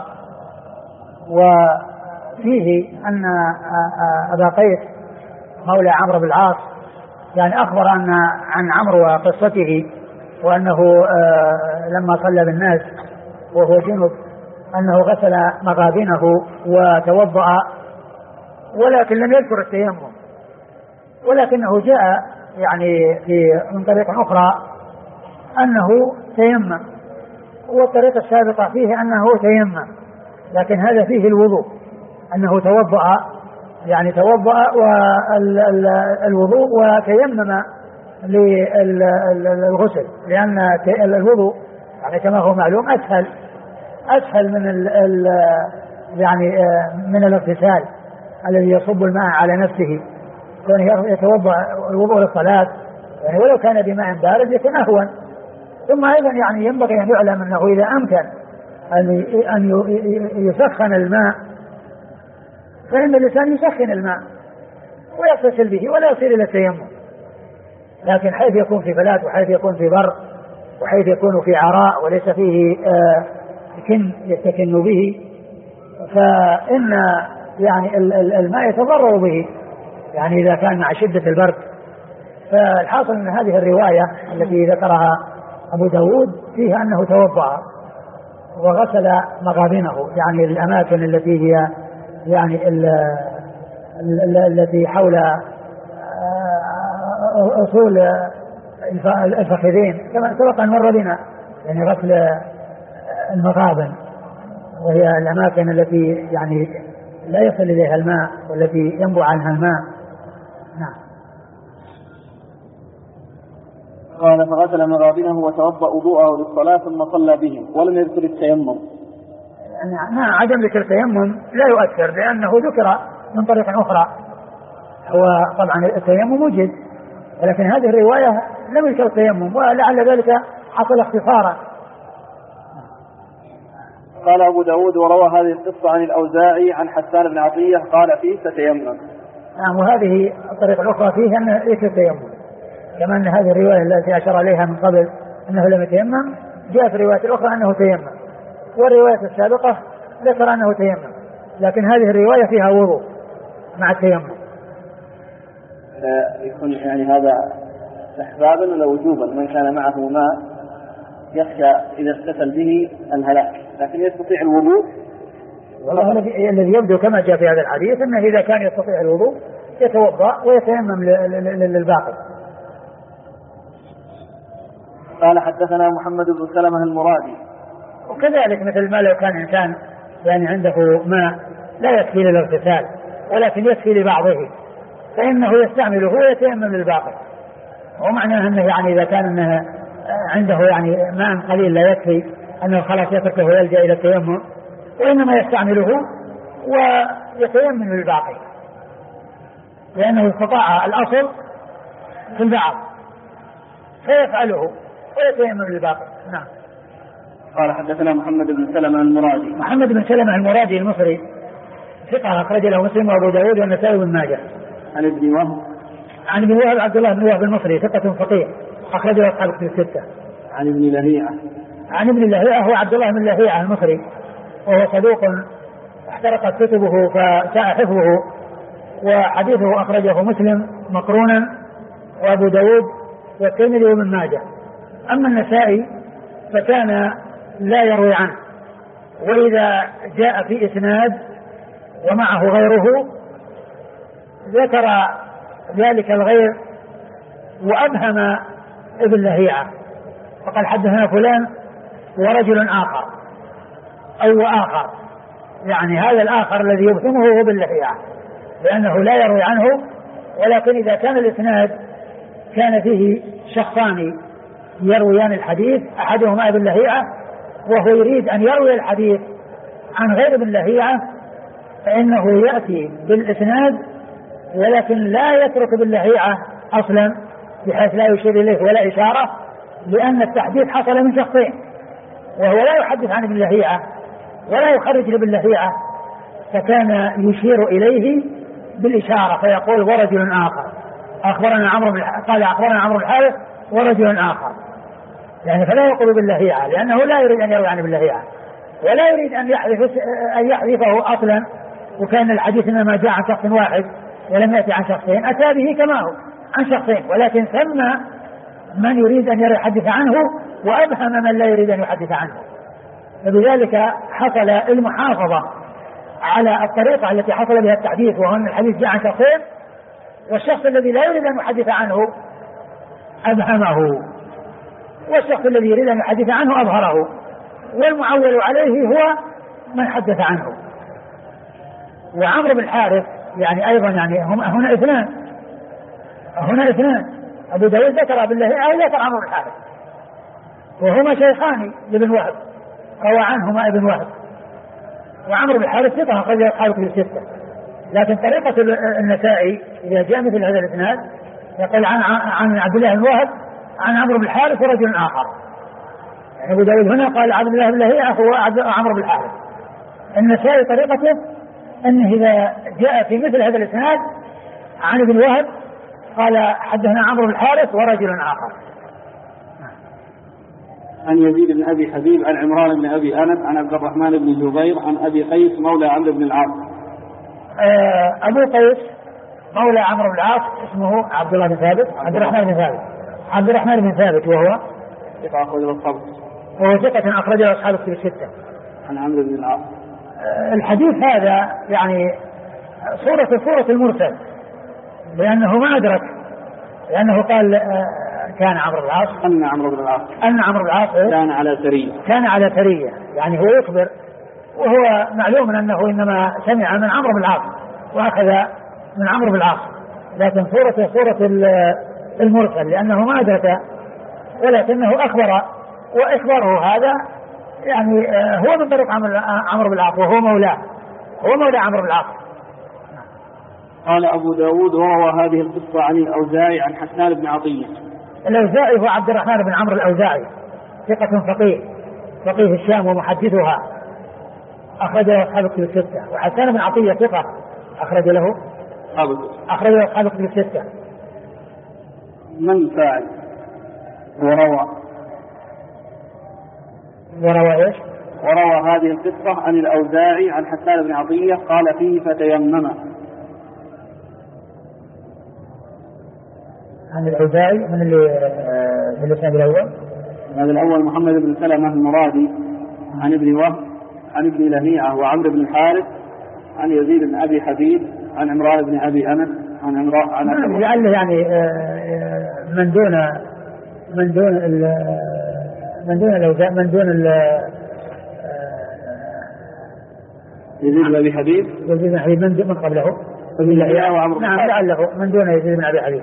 وفيه أن أبا قيس مولى عمرو بن العاص يعني أخبر عن عمرو وقصته، وأنه لما صلى بالناس وهو جنب أنه غسل مغابنه وتوضأ، ولكن لم يذكر التيمم، ولكنه جاء يعني من طريق أخرى أنه تيمم، والطريقة السابقة فيه أنه تيمم، لكن هذا فيه الوضوء أنه توضأ يعني توضأ والوضوء وتيمم للغسل، لأن الوضوء يعني كما هو معلوم أسهل من الاغتسال الذي يصب الماء على نفسه، كونه يتوضأ الوضوء للصلاة يعني ولو كان بماء بارد يكون أهون. ثم أيضا يعني ينبغي أن يعلم أنه إذا أمكن أن يسخن الماء فإن الإنسان يسخن الماء ويغتسل به ولا يصير إلى التيمم، لكن حيث يكون في فلات وحيث يكون في بر وحيث يكون في عراء وليس فيه كن يستكن به فإن يعني الماء يتضرر به يعني إذا كان مع شدة البرد. فالحاصل أن هذه الرواية التي ذكرها أبو داود فيها أنه توضأ وغسل مغابنه يعني الأماكن التي هي يعني التي حول أصول الفخذين كما سبق أن مر بنا، يعني غسل المغابن وهي الأماكن التي يعني لا يصل إليها الماء والتي ينبع عنها الماء. نعم. قال فغسل مغابنه وتوضأ وضوءه للصلاة ثم صلى بهم ولم يذكر التيمم. نعم عدم ذكر التيمم لا يؤثر لأنه ذكر من طريق أخرى، هو طبعا التيمم وجد ولكن هذه الرواية لم يذكر التيمم ولعل ذلك حصل اختصارا. قال أبو داود وروى هذه القصة عن الأوزاعي عن حسان بن عطية قال فيه فتيمم. نعم وهذه الطريقة الأخرى فيها أن ذكر التيمم، كما أن هذه الرواية التي أشار إليها من قبل أنه لم يتيمم جاء في الرواية الأخرى أنه تيمم، والرواية السابقة ذكر أنه تيمم، لكن هذه الرواية فيها وضوء مع التيمم. يكون يعني هذا استحبابا ولا وجوبا؟ من كان معه ماء يخشى إذا اغتسل به الهلاك لكن يستطيع الوضوء. والله الذي يبدو كما جاء في هذا الحديث أنه إذا كان يستطيع الوضوء يتوضأ ويتيمم للباقي. قال حدثنا محمد بن سلمة المرادي. وكذلك مثل ما لو كان إنسان يعني عنده ماء لا يكفي للاغتسال ولكن يكفي لبعضه فإنه يستعمله ويتيمم للباقي، ومعناه أنه يعني إذا كان أنه عنده يعني ماء قليل لا يكفي أنه خلاص يتركه ويلجأ إلى التيمم، وإنما يستعمله ويتيمم للباقي لأنه استطاع الأصل في البعض فيفعله ويتيمم للباقي. نعم. قال حدثنا محمد بن سلمة المرادي. محمد بن سلمة المرادي المصري ثقة أخرج له مسلم وأبو داود والنسائي وابن ماجه. عن ابن وهب. عن ابن وهب عبد الله بن وهب المصري ثقة فقيه أخرج له أصحاب الكتب الستة. عن ابن لهيعة. عن ابن لهيعة هو عبد الله بن لهيعة المصري وهو صدوق احترقت كتبه فساء حفظه، وحديثه أخرجه مسلم مقرونا وأبو داود والترمذي وابن ماجه. أما النسائي فكان لا يروي عنه، وإذا جاء في إسناد ومعه غيره ذكر ذلك الغير وأبهم ابن لهيعة فقال حدثنا فلان ورجل آخر أو آخر، يعني هذا الآخر الذي يبهمه هو ابن لهيعة لأنه لا يروي عنه، ولكن إذا كان الإسناد كان فيه شخصان يرويان الحديث أحدهما ابن لهيعة وهو يريد أن يروي الحديث عن غير ابن لهيعة فإنه يأتي بالإسناد ولكن لا يترك ابن لهيعة أصلا بحيث لا يشير إليه ولا إشارة، لأن التحديث حصل من شخصين وهو لا يحدث عن ابن لهيعة ولا يخرج باللهيعة، فكان يشير إليه بالإشارة فيقول ورجل آخر أخبرنا قال أخبرنا عمرو بن الحارث ورجل آخر، يعني فلا يقول باللهيعة لأنه لا يريد أن يروي عن باللهيعة ولا يريد أن يحذفه أصلا، وكان الحديث إنما جاء عن شخص واحد ولم يأتي عن شخصين، أتى به كما هو عن شخصين، ولكن ثم من يريد أن يحدث عنه وأبهم من لا يريد أن يحدث عنه. فبذلك حصل المحافظة على الطريقة التي حصل بها التحديث، وهو أن الحديث جاء عن شخصين والشخص الذي لا يريد أن يحدث عنه أبهمه، والشخص الذي يريد أن يحدث عنه أظهره، والمعول عليه هو من حدث عنه. وعمرو بن الحارث يعني أيضا يعني هنا اثنان أبو داود ذكر بالله أو ذكر عمرو بن الحارث، وهما شيخان لابن وهب روى عنهما ابن وهب، وعمرو بن الحارث ثقة أخرج أصحابه في الستة، لكن طريقة النسائي إذا جاء مثل هذا الإسناد يقول عن عبد الله بن وهب عن عمرو بن الحارث ورجل آخر، يعني أبو داود هنا قال عبد الله بن لهيعة هو عمرو بن الحارث. النسائي طريقته أنه إذا جاء في مثل هذا الإسناد عن ابن وهب قال حدثنا عمرو بن الحارث ورجل آخر. عن يزيد بن أبي حبيب عن عمران بن أبي أنس عن عبد الرحمن بن جبير عن أبي قيس مولى عمرو بن العاص. أبو قيس مولى عمرو بن العاص اسمه عبد الله بن ثابت عبد الرحمن بن ثابت وهو ثقة أخرجه الخمس، وهو ثقة أخرجه أصحاب الكتب الستة. عن عمرو بن العاص. الحديث هذا يعني صورة المرسل، لأنه ما أدرك، لأنه قال كان عمرو بن العاص أن عمرو بن العاص كان على سرية، يعني هو يخبر، وهو معلوم أنه إنما سمع من عمرو بن العاص وأخذ من عمرو بن العاص، لكن صورة المرسل لأنه ما أدرك ولكنه أخبر، وإخباره هذا يعني هو من طريق عمرو بن العاص، وهو مولى عمرو بن العاص. قال أبو داود وروى هذه القصة عن الأوزاعي عن حسان بن عطية. الأوزاعي هو عبد الرحمن بن عمرو الأوزاعي، ثقة فقيه الشام ومحدثها، أخرجه أصحاب الكتب الستة. وحسان بن عطية ثقة أخرج له أصحاب الكتب الستة. من فاعل وروى إيش؟ وروى هذه القصة عن الأوزاعي عن حسان بن عطية قال فيه فتيمم. عن الأوزاعي من الإسناد الأول. هذا الأول محمد بن سلمة المرادي عن ابن وهب عن ابن لهيعة وعمرو بن الحارث عن يزيد بن أبي حبيب عن عمران بن أبي أنس عن لعله يعني من دون يزيد بن أبي حبيب من قبله ابن لهيعة وعمرو بن الحارث. لعله من دون يزيد بن أبي حبيب.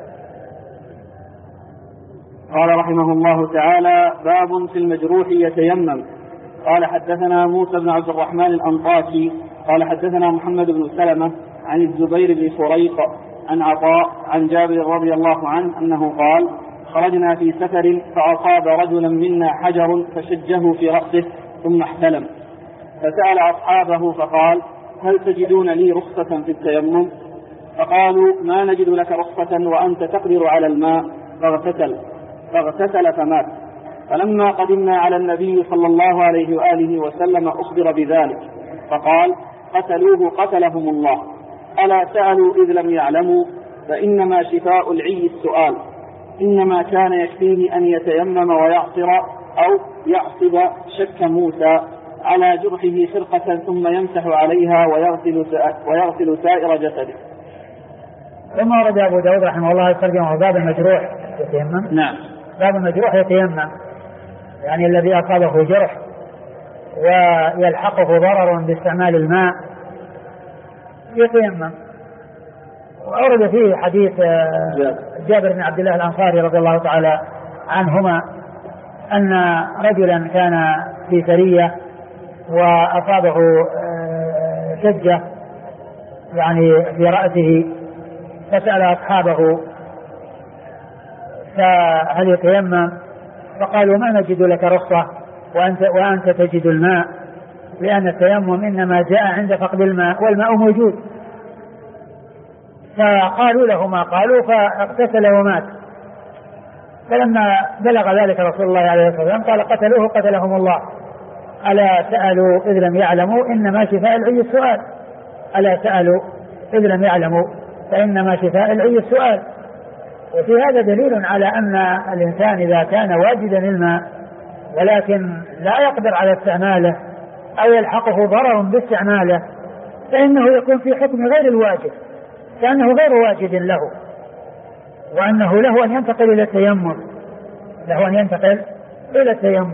قال رحمه الله تعالى باب في المجروح يتيمم. قال حدثنا موسى بن عبد الرحمن الأنطاكي قال حدثنا محمد بن سلمة عن الزبير بن فريق عن عطاء عن جابر رضي الله عنه أنه قال خرجنا في سفر فأصاب رجلا منا حجر فشجه في رأسه ثم احتلم، فسأل أصحابه فقال هل تجدون لي رخصة في التيمم؟ فقالوا ما نجد لك رخصة وأنت تقدر على الماء، فاغتسل فمات. فلما قدمنا على النبي صلى الله عليه وآله وسلم أخبر بذلك فقال قتلوه قتلهم الله، ألا سألوا إذ لم يعلموا؟ فإنما شفاء العي السؤال، إنما كان يكفيه أن يتيمم ويعصر أو يعصب شك موسى على جرحه خرقة ثم يمسح عليها ويغسل سائر جسده. ثم ورد أبو داود رحمه الله يترجمه باب المجروح يتيمم. نعم. باب المجروح يتيمم يعني الذي أصابه جرح ويلحقه ضرر باستعمال الماء يتيمم. وأورد فيه حديث جابر بن عبد الله الأنصاري رضي الله تعالى عنهما أن رجلا كان في سرية وأصابه شجة يعني في رأسه، فسأل أصحابه فهل يتيمم؟ فقالوا ما نجد لك رخصة وأنت تجد الماء، لأن التيمم إنما جاء عند فقد الماء والماء موجود. فقالوا له ما قالوا فاغتسل ومات. فلما بلغ ذلك رسول الله عليه الصلاة والسلام قال قتلوه قتلهم الله. ألا سألوا إذ لم يعلموا إنما شفاء العي السؤال. ألا سألوا إذ لم يعلموا فإنما شفاء العي السؤال. وفي هذا دليل على أن الإنسان إذا كان واجدا الماء ولكن لا يقدر على استعماله أو يلحقه ضرر باستعماله فإنه يكون في حكم غير الواجب، كأنه غير واجد له، وأنه له أن ينتقل إلى التيمم، له أن ينتقل إلى التيمم.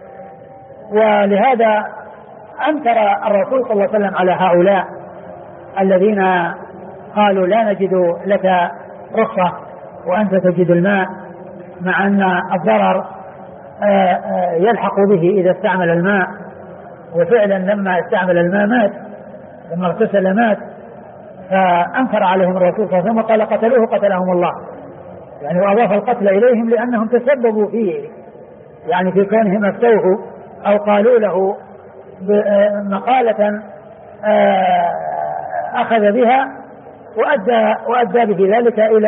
ولهذا أنكر الرسول صلى الله عليه وسلم على هؤلاء الذين قالوا لا نجد لك رخصة وأنت تجد الماء، مع أن الضرر يلحق به إذا استعمل الماء. وفعلا لما استعمل الماء مات، لما اغتسل مات. فأنكر عليهم الرسول صلى الله عليه وسلم وقال قتلوه قتلهم الله، يعني وأضاف القتل إليهم لأنهم تسببوا فيه، يعني في كونهم أفتوه أو قالوا له مقالة أخذ بها وأدى به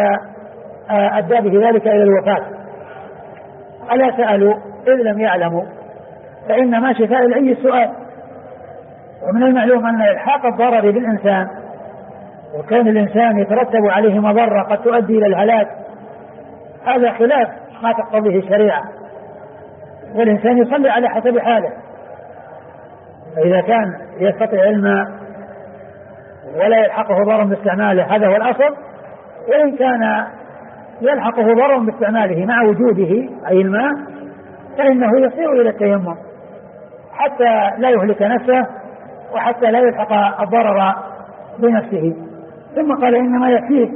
ذلك إلى الوفاة. ألا سألوا إذ لم يعلموا فإنما شفاء العي السؤال. ومن المعلوم أن إلحاق الضرر بالإنسان وكان الإنسان يترتب عليه مضرة قد تؤدي إلى الهلاك هذا خلاف ما تقتضيه الشريعة، والإنسان يصلي على حسب حاله. فإذا كان يستطيع الماء ولا يلحقه ضرر باستعماله هذا هو الأصل، وإن كان يلحقه ضرر باستعماله مع وجوده أي الماء فإنه يصير إلى التيمم حتى لا يهلك نفسه وحتى لا يلحق الضرر بنفسه. ثم قال إنما يكفيه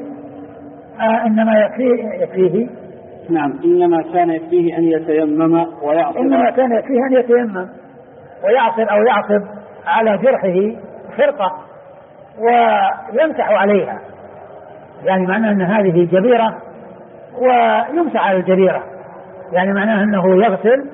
نعم إنما كان يكفيه أن يتيمم ويعصر، إنما كان يكفيه أن يتيمم ويعصر أو يعصب على جرحه خرقة ويمسح عليها، يعني معناه أن هذه جبيرة ويمسح على الجبيرة، يعني معناه أنه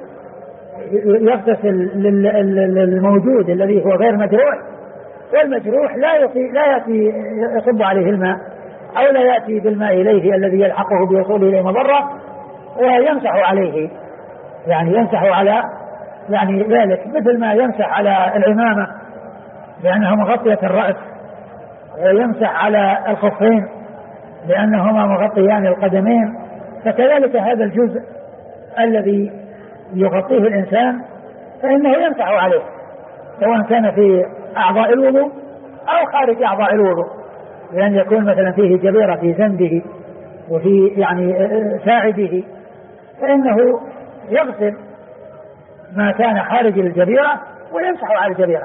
يغتسل للموجود الذي هو غير مجروح، والمجروح لا يأتي يصب عليه الماء أو لا يأتي بالماء إليه الذي يلحقه بوصوله إليه مضرة ويمسح عليه، يعني يمسح على يعني ذلك مثل ما يمسح على العمامة لأنها مغطية الرأس، ويمسح على الخفين لأنهما مغطيان القدمين. فكذلك هذا الجزء الذي يغطيه الإنسان فإنه يمسح عليه سواء كان في أعضاء الوضوء أو خارج أعضاء الوضوء، لأن يكون مثلا فيه جبيرة في جنبه وفي يعني ساعده فإنه يغسل ما كان خارج الجبيرة ويمسح على الجبيرة.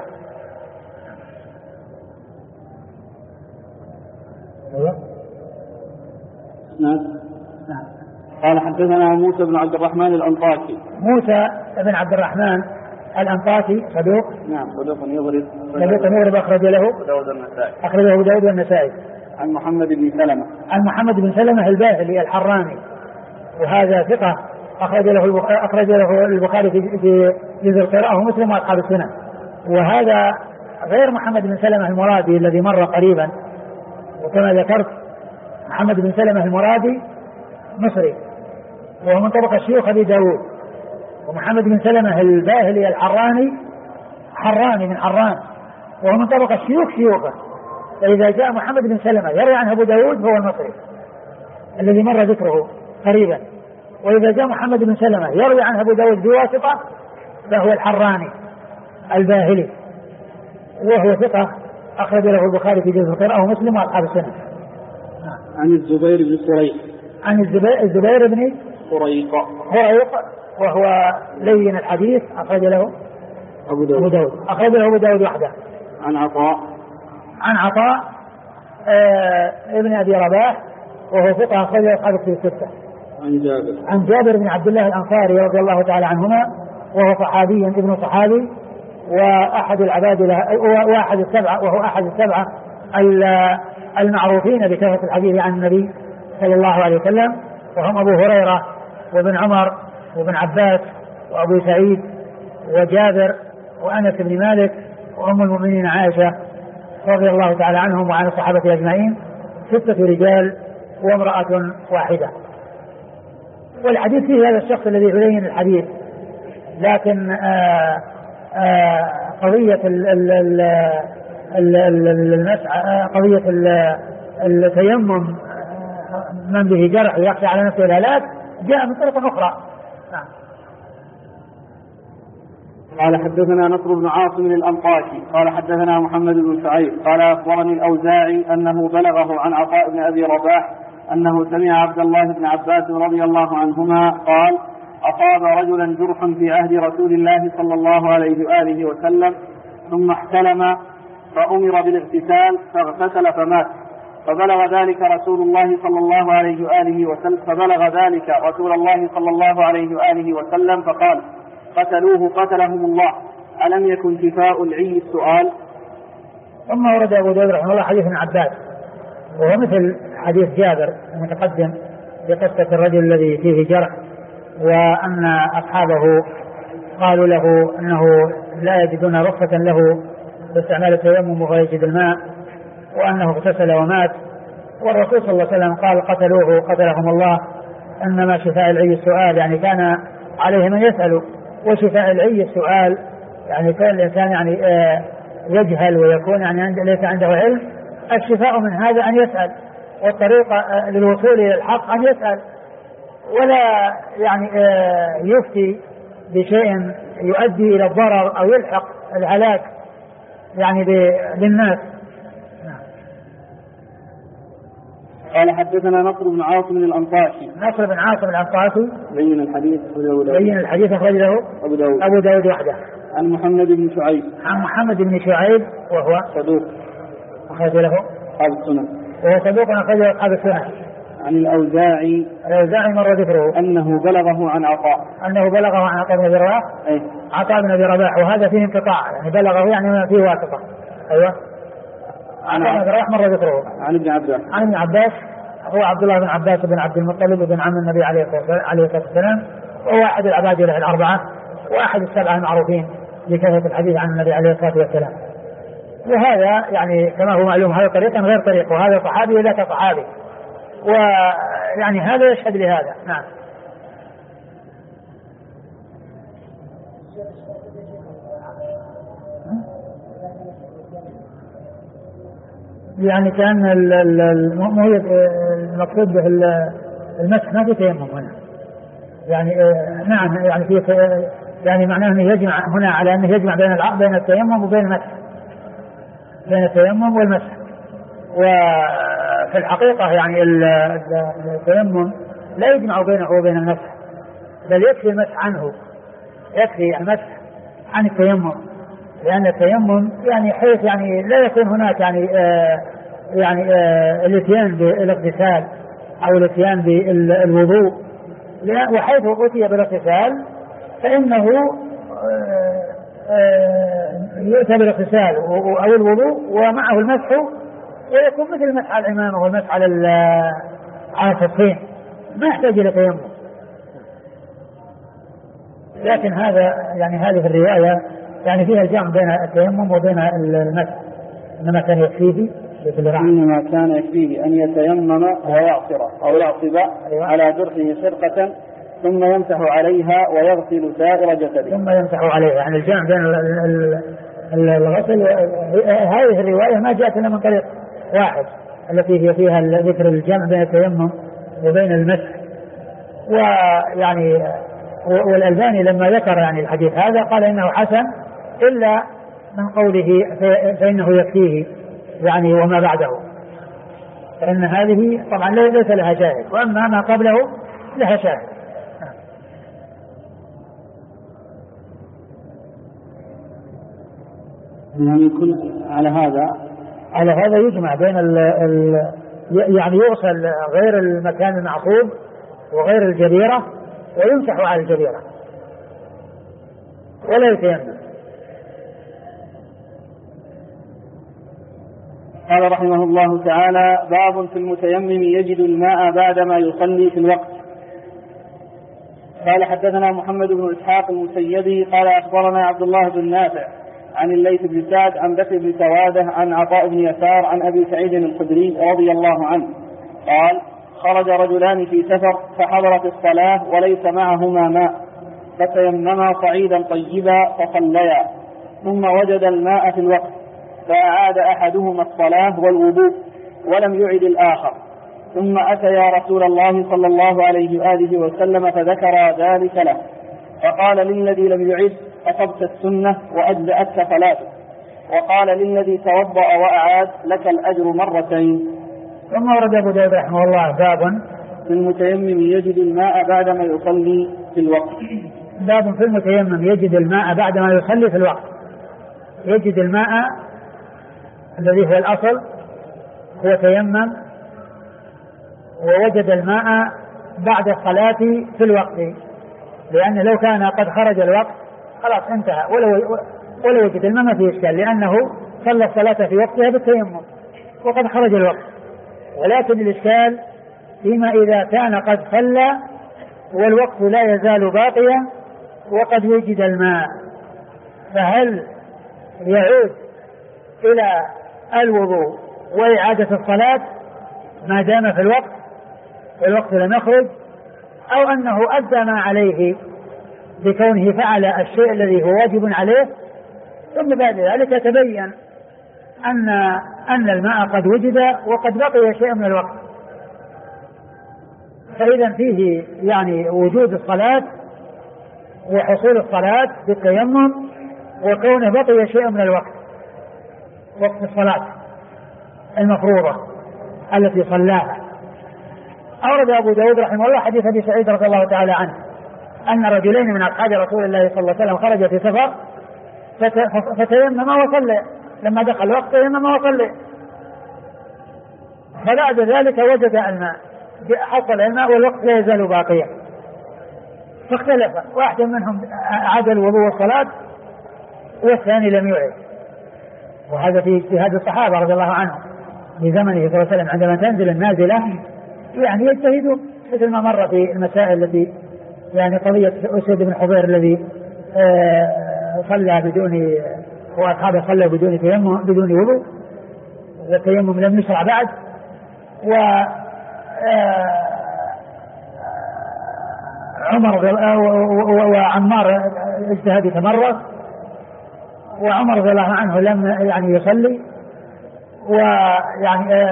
نعم. قال حدثنا موسى بن عبد الرحمن الأنطاكي. موسى بن عبد الرحمن الأنطاكي صدوق. نعم صدوق يغرب أخرجه أبو داود والنسائي. عن محمد بن سلمة. عن محمد بن سلمة الباهلي الحراني، وهذا ثقة أخرج له البخاري في جزء القراءة ومسلم وأصحاب السنن. وهذا غير محمد بن سلمة المرادي الذي مر قريبا، وكما ذكرت محمد بن سلمة المرادي مصري وهو من طبقة شيوخ أبي داود، ومحمد بن سلمة الباهلي الحراني حراني من حران وهو من طبقة شيوخه. فإذا جاء محمد بن سلمة يروي عنه أبو داود فهو المصري الذي مر ذكره قريبا، وإذا جاء محمد بن سلمة يروي عنه أبو داود بواسطة فهو الحراني الباهلي، وهو ثقة أخرج له البخاري في جزء القراءة ومسلم وأصحاب السنن. عن الزبير بن سريق. عن الزبير بن سريق وهو لين الحديث أخرج له أبو داود أخرج له أبو داود وحده. عن عطاء ابن أبي رباح وهو ثقة أخرج له أصحاب الكتب الستة. عن جابر بن عبد الله الأنصاري رضي الله تعالى عنهما وهو صحابي ابن صحابي وأحد السبعة، وهو أحد السبعة المعروفين بكثرة الحديث عن النبي صلى الله عليه وسلم، وهم أبو هريرة وابن عمر وابن عباس وأبو سعيد وجابر وأنس بن مالك وأم المؤمنين عائشة رضي الله تعالى عنهم وعن الصحابة أجمعين 6 رجال وامرأة واحدة. والحديث فيه هذا الشخص الذي يبين الحديث، لكن قضية قضية التيمم من به جرح يخشى على نفسه الهلاك جاء من طريق أخرى. قال حدثنا نصر بن عاصم الأنطاكي قال حدثنا محمد بن شعيب قال أخبرني الأوزاعي أنه بلغه عن عطاء بن أبي رباح أنه سمع عبد الله بن عباس رضي الله عنهما قال أصاب رجلا جرح في عهد رسول الله صلى الله عليه وآله وسلم ثم احتلم فأمر بالاغتسال فاغتسل فمات، فبلغ ذلك رسول الله صلى الله عليه وآله وسلم فقال قتلوه قتلهم الله، ألم يكن شفاء العي السؤال؟ ثم ورد أبو داود رحمه الله حديث ابن عباس وهو مثل حديث جابر المتقدم بقصة الرجل الذي فيه جرح، وأن أصحابه قالوا له أنه لا يجدون رخصة له باستعمال التيمم وهو يجد الماء، وأنه اغتسل ومات، والرسول صلى الله عليه وسلم قال قتلوه قتلهم الله، إنما شفاء العي السؤال، يعني كان عليه من يسأل، وشفاء العي السؤال يعني كان الإنسان يعني يجهل ويكون يعني ليس عنده علم، الشفاء من هذا أن يسأل، والطريقة للوصول إلى الحق أن يسأل، ولا يعني يفتي بشيء يؤدي إلى الضرر أو يلحق الهلاك يعني بالناس. قال حدثنا نصر بن عاصم الأنطاكي. نصر بن عاصم الأنطاكي بين الحديث أخرج له أبو داود وحده. عن محمد بن شعيب وهو صدوق أخرج له أصحاب السنة. عن الأوزاعي مر ذكره أنه بلغه عن عطاء بن أبي رباح. عطاء بن أبي رباح، وهذا فيه انقطاع، يعني بلغه يعني فيه واسطة. أيوة. عطاء بن أبي رباح مر ذكره. عن ابن عباس هو عبد الله بن عباس بن عبد المطلب بن عم النبي عليه الصلاة والسلام، وهو أحد العبادلة الأربعة وأحد السبعة المعروفين بكثرة الحديث عن النبي عليه الصلاة والسلام. وهذا يعني كما هو معلوم هذا طريقا غير طريق، وهذا صحابي وذاك صحابي، ويعني هذا يشهد لهذا. نعم. يعني كان المقصود به المسح ما في تيمم هنا، يعني نعم، يعني في يعني معناه انه يجمع هنا على انه يجمع بين التيمم وبين المسح، بين التيمم والمسح. وفي الحقيقة يعني التيمم لا يجمع بينه وبين المسح، بل يكفي المسح عنه، يكفي المسح عن التيمم، لأن التيمم يعني حيث يعني لا يكون هناك يعني الاتيان بالاغتسال أو الاتيان بالوضوء، وحيث أتي بالاغتسال فإنه يؤتى بالاغتسال أو الوضوء ومعه المسح، ويكون مثل المسح على العمامة والمسح على الخفين، ما يحتاج إلى تيمم. لكن هذا يعني هذه الرواية يعني فيها الجمع بين التيمم وبين المسح، إنما كان يكفيه أن يتيمم ويعصر أو يعصب على جرحه خرقة ثم يمسح عليها ويغسل سائر جسده. ثم يمسح عليها، يعني الجمع بين الغسل. هذه الرواية ما جاءت إلا من طريق واحد التي هي فيها ذكر الجمع بين التيمم وبين المسح. ويعني والألباني لما ذكر يعني الحديث هذا قال إنه حسن إلا من قوله فإنه يكفيه يعني وما بعده، فإن هذه طبعا ليس لها شاهد، وأما ما قبله لها شاهد. يعني على هذا يجمع بين يعني يغسل غير المكان المعصوب وغير الجبيرة ويمسح على الجبيرة ولا يتيمم. قال رحمه الله تعالى: باب في المتيمم يجد الماء بعدما يصلي في الوقت. قال حدثنا محمد بن إسحاق المسيبي قال أخبرنا عبد الله بن نافع عن الليث بن سعد عن بكر بن سواده عن عطاء بن يسار عن أبي سعيد الخدري رضي الله عنه قال خرج رجلان في سفر فحضرت الصلاة وليس معهما ماء فتيمما صعيدا طيبا فصليا ثم وجد الماء في الوقت فأعاد أحدهما الصلاة والوضوء ولم يعد الآخر ثم أتيا رسول الله صلى الله عليه وآله وسلم فذكر ذلك له فقال للذي لم يعد أصبت السنة وأجزأتك صلاتك وقال للذي توضأ وأعاد لك الأجر مرتين. ثم ورد أبو داود رحمه الله باب في المتيمم يجد الماء بعدما يصلي في الوقت. باب في المتيمم يجد الماء بعدما يصلي في الوقت. يجد الماء الذي هو الأصل هو تيمم ووجد الماء بعد الصلاة في الوقت، لأنه لو كان قد خرج الوقت خلاص انتهى ولو وجد الماء ما فيه إشكال، لأنه صلى الصلاة في وقتها بالتيمم وقد خرج الوقت. ولكن الإشكال فيما إذا كان قد صلى والوقت لا يزال باقيا وقد وجد الماء، فهل يعود إلى الوضوء وإعادة الصلاة ما دام في الوقت والوقت لم يخرج، أو أنه أدى ما عليه بكونه فعل الشيء الذي هو واجب عليه، ثم بعد ذلك يتبين أن الماء قد وجد وقد بقي شيء من الوقت، فإذا فيه يعني وجود الصلاة وحصول الصلاة بالتيمم وكونه بقي شيء من الوقت وقت الصلاة المفروضة التي صلاها. أورد أبو داود رحمه الله حديث أبي سعيد رضي الله تعالى عنه أن رجلين من أصحاب رسول الله صلى الله عليه وسلم خرج في سفر فتيمم وصلى، لما دخل الوقت تيمم وصلى، فبعد ذلك وجد الماء، حصل الماء والوقت لا يزال باقيا، فاختلف، واحد منهم أعاد الوضوء والصلاة والثاني لم يعد. وهذا في اجتهاد الصحابة رضي الله عنهم في زمنه صلى الله عليه وسلم عندما تنزل النازلة يعني يجتهدوا، مثل ما مر في المسائل التي يعني قضية أسود بن حضير الذي صلى بدون وأصحابه صلى بدون تيمم بدون وضوء والتيمم لم يشرع بعد، وعمر وعمار اجتهد تمرس، وعمر رضي الله عنه لم يعني يصلي، ويعني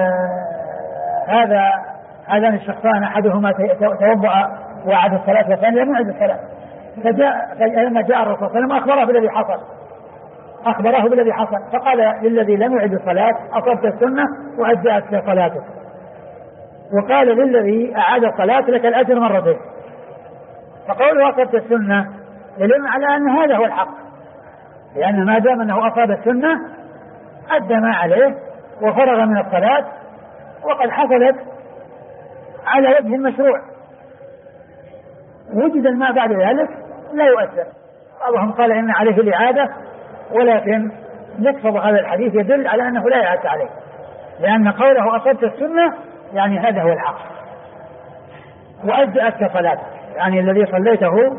هذان الشخصان أحدهما توضأ وعاد الصلاة والثاني لم يعد الصلاة، فلما جاء الرسول صلى الله عليه وسلم أخبره بالذي حصل فقال للذي لم يعد الصلاة أصبت السنة وأجزأتك صلاتك، وقال للذي أعاد الصلاة لك الأجر مرتين. فقوله أصبت السنة يدل على أن هذا هو الحق، لأن ما دام أنه أصاب السنة أدى ما عليه وفرغ من الصلاة وقد حصلت على وجه المشروع. وجد الماء بعد ذلك لا يؤثر، بعضهم قال إن عليه الإعادة، ولكن نقصد هذا الحديث يدل على أنه لا يعاد عليه، لأن قوله أصبت السنة يعني هذا هو الحق. وأجزأتك صلاتك يعني الذي صليته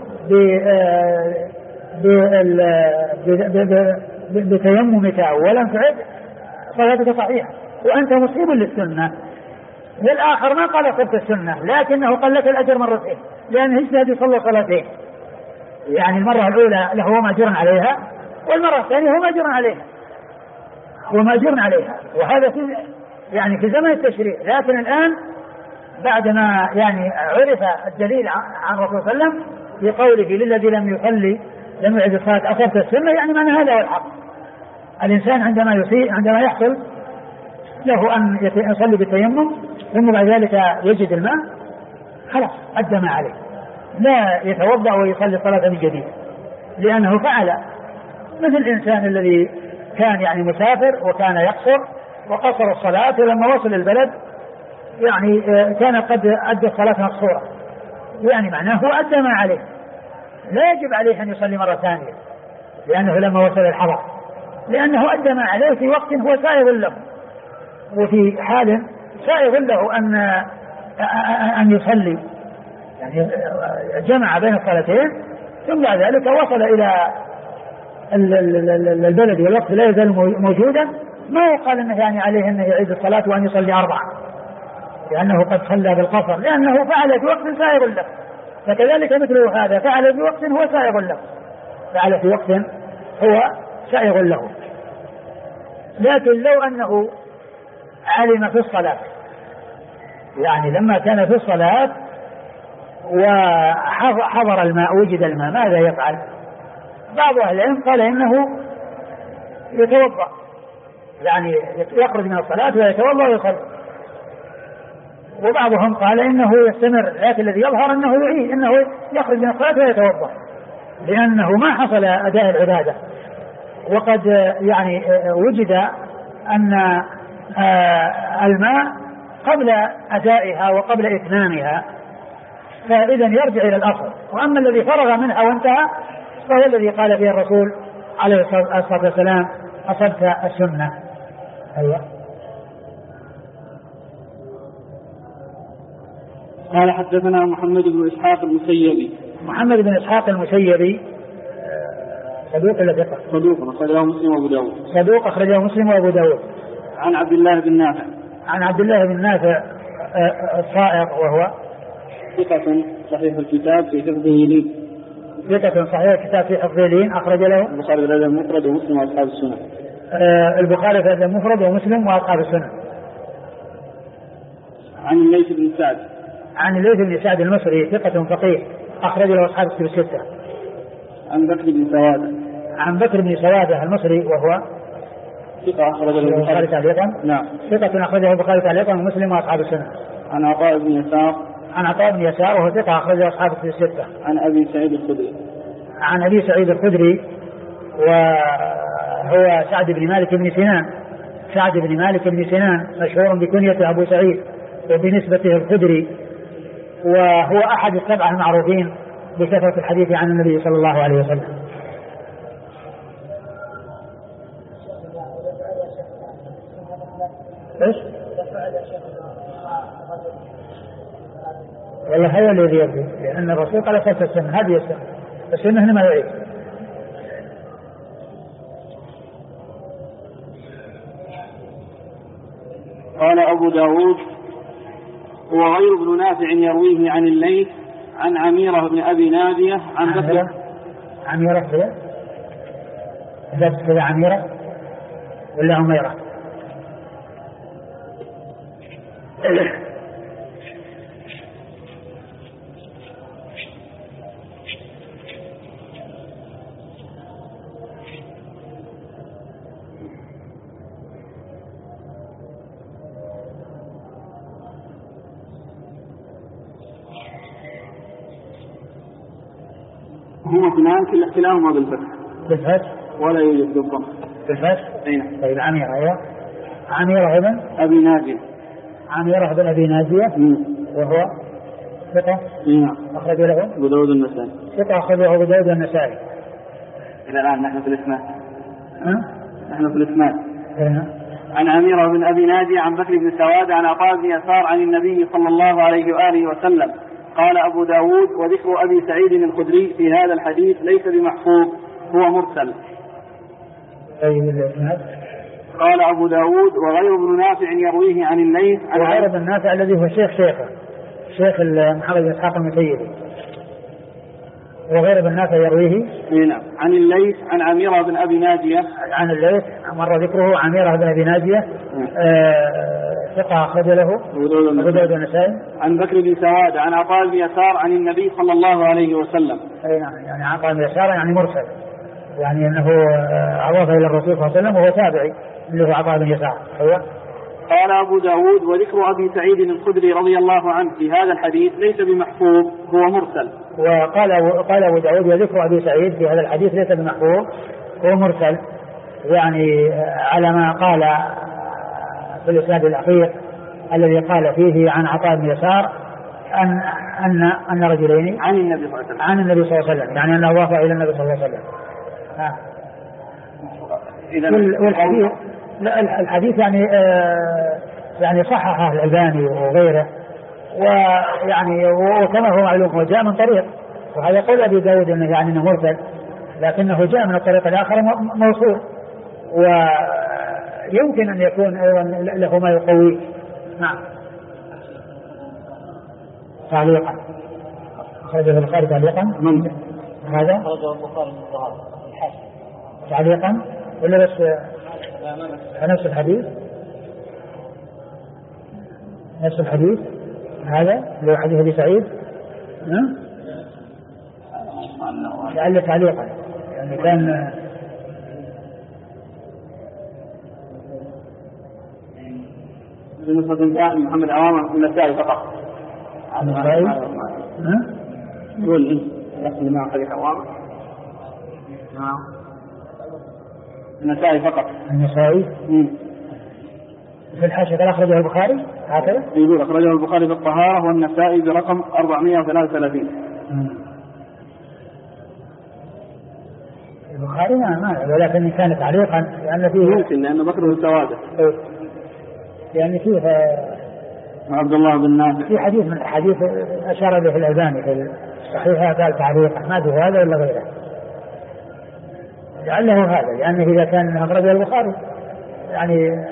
بتيممك ولم تعد صلاتك صحيحة وأنت مصيب للسنة. والآخر ما قال أصبت السنة لكنه قال لك الأجر مرتين، لأنه اجتهد يصلي صلاتين، يعني المرة الأولى له مأجر عليها والمرة الثانية هو مأجر عليها وهذا في زمن التشريع. لكن الآن بعدما يعني عرف الدليل عن رسول الله صلى الله عليه وسلم بقوله للذي لم يصلي لم يعد الصلاة أصبت السنة، يعني معنى هذا هو الحق. الإنسان عندما يحصل له أن يصلي بالتيمم ثم بعد ذلك يجد الماء خلاص أدى ما عليه، لا يتوضأ ويصلي صلاة من جديد، لأنه فعل مثل الإنسان الذي كان يعني مسافر وكان يقصر وقصر الصلاة، ولما وصل البلد يعني كان قد أدى الصلاة مقصورة، يعني معناه هو أدى ما عليه، لا يجب عليه أن يصلي مرة ثانية لأنه لما وصل الحضر، لأنه أدى ما عليه في وقت هو سائغ له وفي حال سائغ له أن يصلي يعني جمع بين الصلاتين ثم بعد ذلك وصل إلى البلد والوقت لا يزال موجودا، ما يقال أنه يعني عليه أنه يعيد الصلاة وأن يصلي 4 لأنه قد صلى بالقصر، لأنه فعل في وقت سائغ له. فكذلك مثله هذا فعل في وقت هو سائغ له، فعل في وقت هو سائغ له. لكن لو أنه علم في الصلاة، يعني لما كان في الصلاة وحضر الماء وجد الماء ماذا يفعل؟ بعض أهل العلم قال إنه يتوضأ، يعني يخرج من الصلاة ويتوضأ ويصلي، وبعضهم قال إنه يستمر، لكن الذي يظهر أنه يعيد، إنه يخرج من الصلاة ويتوضأ، لأنه ما حصل أداء العبادة. وقد يعني وجد أن الماء قبل أدائها وقبل إتمامها، فإذا يرجع إلى الأصل. وأما الذي فرغ منها وانتهى فهو الذي قال فيه الرسول عليه الصلاة والسلام أصبت السنة. أيوة. قال حدثنا محمد بن إسحاق المسيبي. محمد بن إسحاق المسيبي صدوق ولا ثقة؟ صدوق أخرجه مسلم وأبو داود. صدوق أخرجه مسلم وأبو داود. عن عبد الله بن نافع. عن عبد الله بن نافع الصائغ وهو ثقة صحيح الكتاب في حفظه لين. ثقة صحيح الكتاب في حفظه لين، أخرج له البخاري في الأدب المفرد ومسلم وأصحاب السنن. البخاري في الأدب المفرد ومسلم وأصحاب السنن. عن الليث بن سعد. عن الليث بن سعد المصري ثقة فقيه، أخرج له أصحاب الكتب الستة. عن بكر بن سوادة. عن بكر بن سوادة المصري وهو ثقة أخرجه البخاري تعليقا. نعم. ثقة أخرجه البخاري تعليقا ومسلم وأصحاب السنن. عن عطاء بن يسار. عن عطاء بن يسار وهو ثقة أخرجه أصحاب الكتب الستة. عن أبي سعيد الخدري. عن أبي سعيد الخدري وهو سعد بن مالك بن سنان. سعد بن مالك بن سنان مشهور بكنية أبو سعيد وبنسبته الخدري، وهو أحد السبعة المعروفين بكثرة الحديث عن النبي صلى الله عليه وسلم. ايش؟ والله هذا الذي يبدو، لأن الرسول قال خلف السنة، هذه السنة، السنة هنا ما يعيد. قال أبو داود هو غير ابن نافع يرويه عن الليث عن عميرة بن أبي نادية عن بكر. عميرة كذا؟ ذات كذا عميرة ولا عميرة؟ هما اثنان كلاهما بالفتح. بالفتح ولا يوجد بالضم. بالفتح؟ اي. طيب عميرة. ايوه. عميرة بن أبي نادية. عميرة بن أبي نادية وهو ثقة. نعم. أخرج له أبو داود النسائي. ثقة أخرجه أبو داود النسائي. إلى الآن نحن في الإسناد. نحن في الإسناد. هنا. عن عميرة بن أبي نادية عن بكر بن سواد عن عطاء بن يسار عن النبي صلى الله عليه وآله وسلم. قال أبو داود وذكر أبي سعيد الخدري في هذا الحديث ليس بمحفوظ، هو مرسل. قال أبو داود وغير ابن نافع يرويه عن الليث. وغير ابن نافع الذي هو شيخه شيخ محمد بن إسحاق المسيبي، وغير ابن نافع يرويه عن الليث عن عميرة بن أبي نادية. عن الليث مر ذكره عميرة بن أبي نادية ثقة أخرج له أبو داود النسائي. عن بكر بن سواد عن عطاء بن يسار عن النبي صلى الله عليه وسلم. أي نعم، يعني عطاء بن يسار يعني مرسل، يعني أنه أضاف إلى الرسول صلى الله عليه وسلم وهو تابعي اللي هو عطاء بن يسار. قال أبو داود وذكر أبي سعيد الخدري رضي الله عنه في هذا الحديث ليس بمحفوظ، هو مرسل. وقال أبو داود وذكر أبي سعيد في هذا الحديث ليس بمحفوظ، هو مرسل، يعني على ما قال في الإسناد الأخير الذي قال فيه عن عطاء بن يسار أن رجلين عن النبي صلى الله عليه وسلم، يعني أنه وافق إلى النبي صلى الله عليه وسلم. والحديث الحديث يعني صححه الألباني وغيره، ويعني وكما هو معلوم هو جاء من طريق، وهذا قول أبي داود أنه يعني أنه مرسل، لكنه جاء من الطريق الآخر موصول، ويمكن أن يكون أيضا له ما يقويه. نعم. تعليقا أخرجه البخاري تعليقا من هذا أخرجه البخاري من الظهر تعليقا ولا بس نفس الحديث؟ نفس الحديث هذا اللي حديث أبي سعيد لعل تعليقا يعني كان بالنسبة محمد عوام النسائي فقط. النسائي يقول لكن ما حديث عوام النسائي فقط. النسائي في الحاشية قال أخرجه البخاري هكذا يقول أخرجه البخاري في الطهارة والنسائي برقم 433. البخاري ما ولكن كان تعليقا لأن فيه ممكن لأنه بكر السوادة يعني فيه عبد الله بن نافع في حديث من الحديث أشار له الألباني في الصحيحة قال تعليقا ما به هذا ولا غيره لعله هذا لأنه إذا كان أخرجه البخاري يعني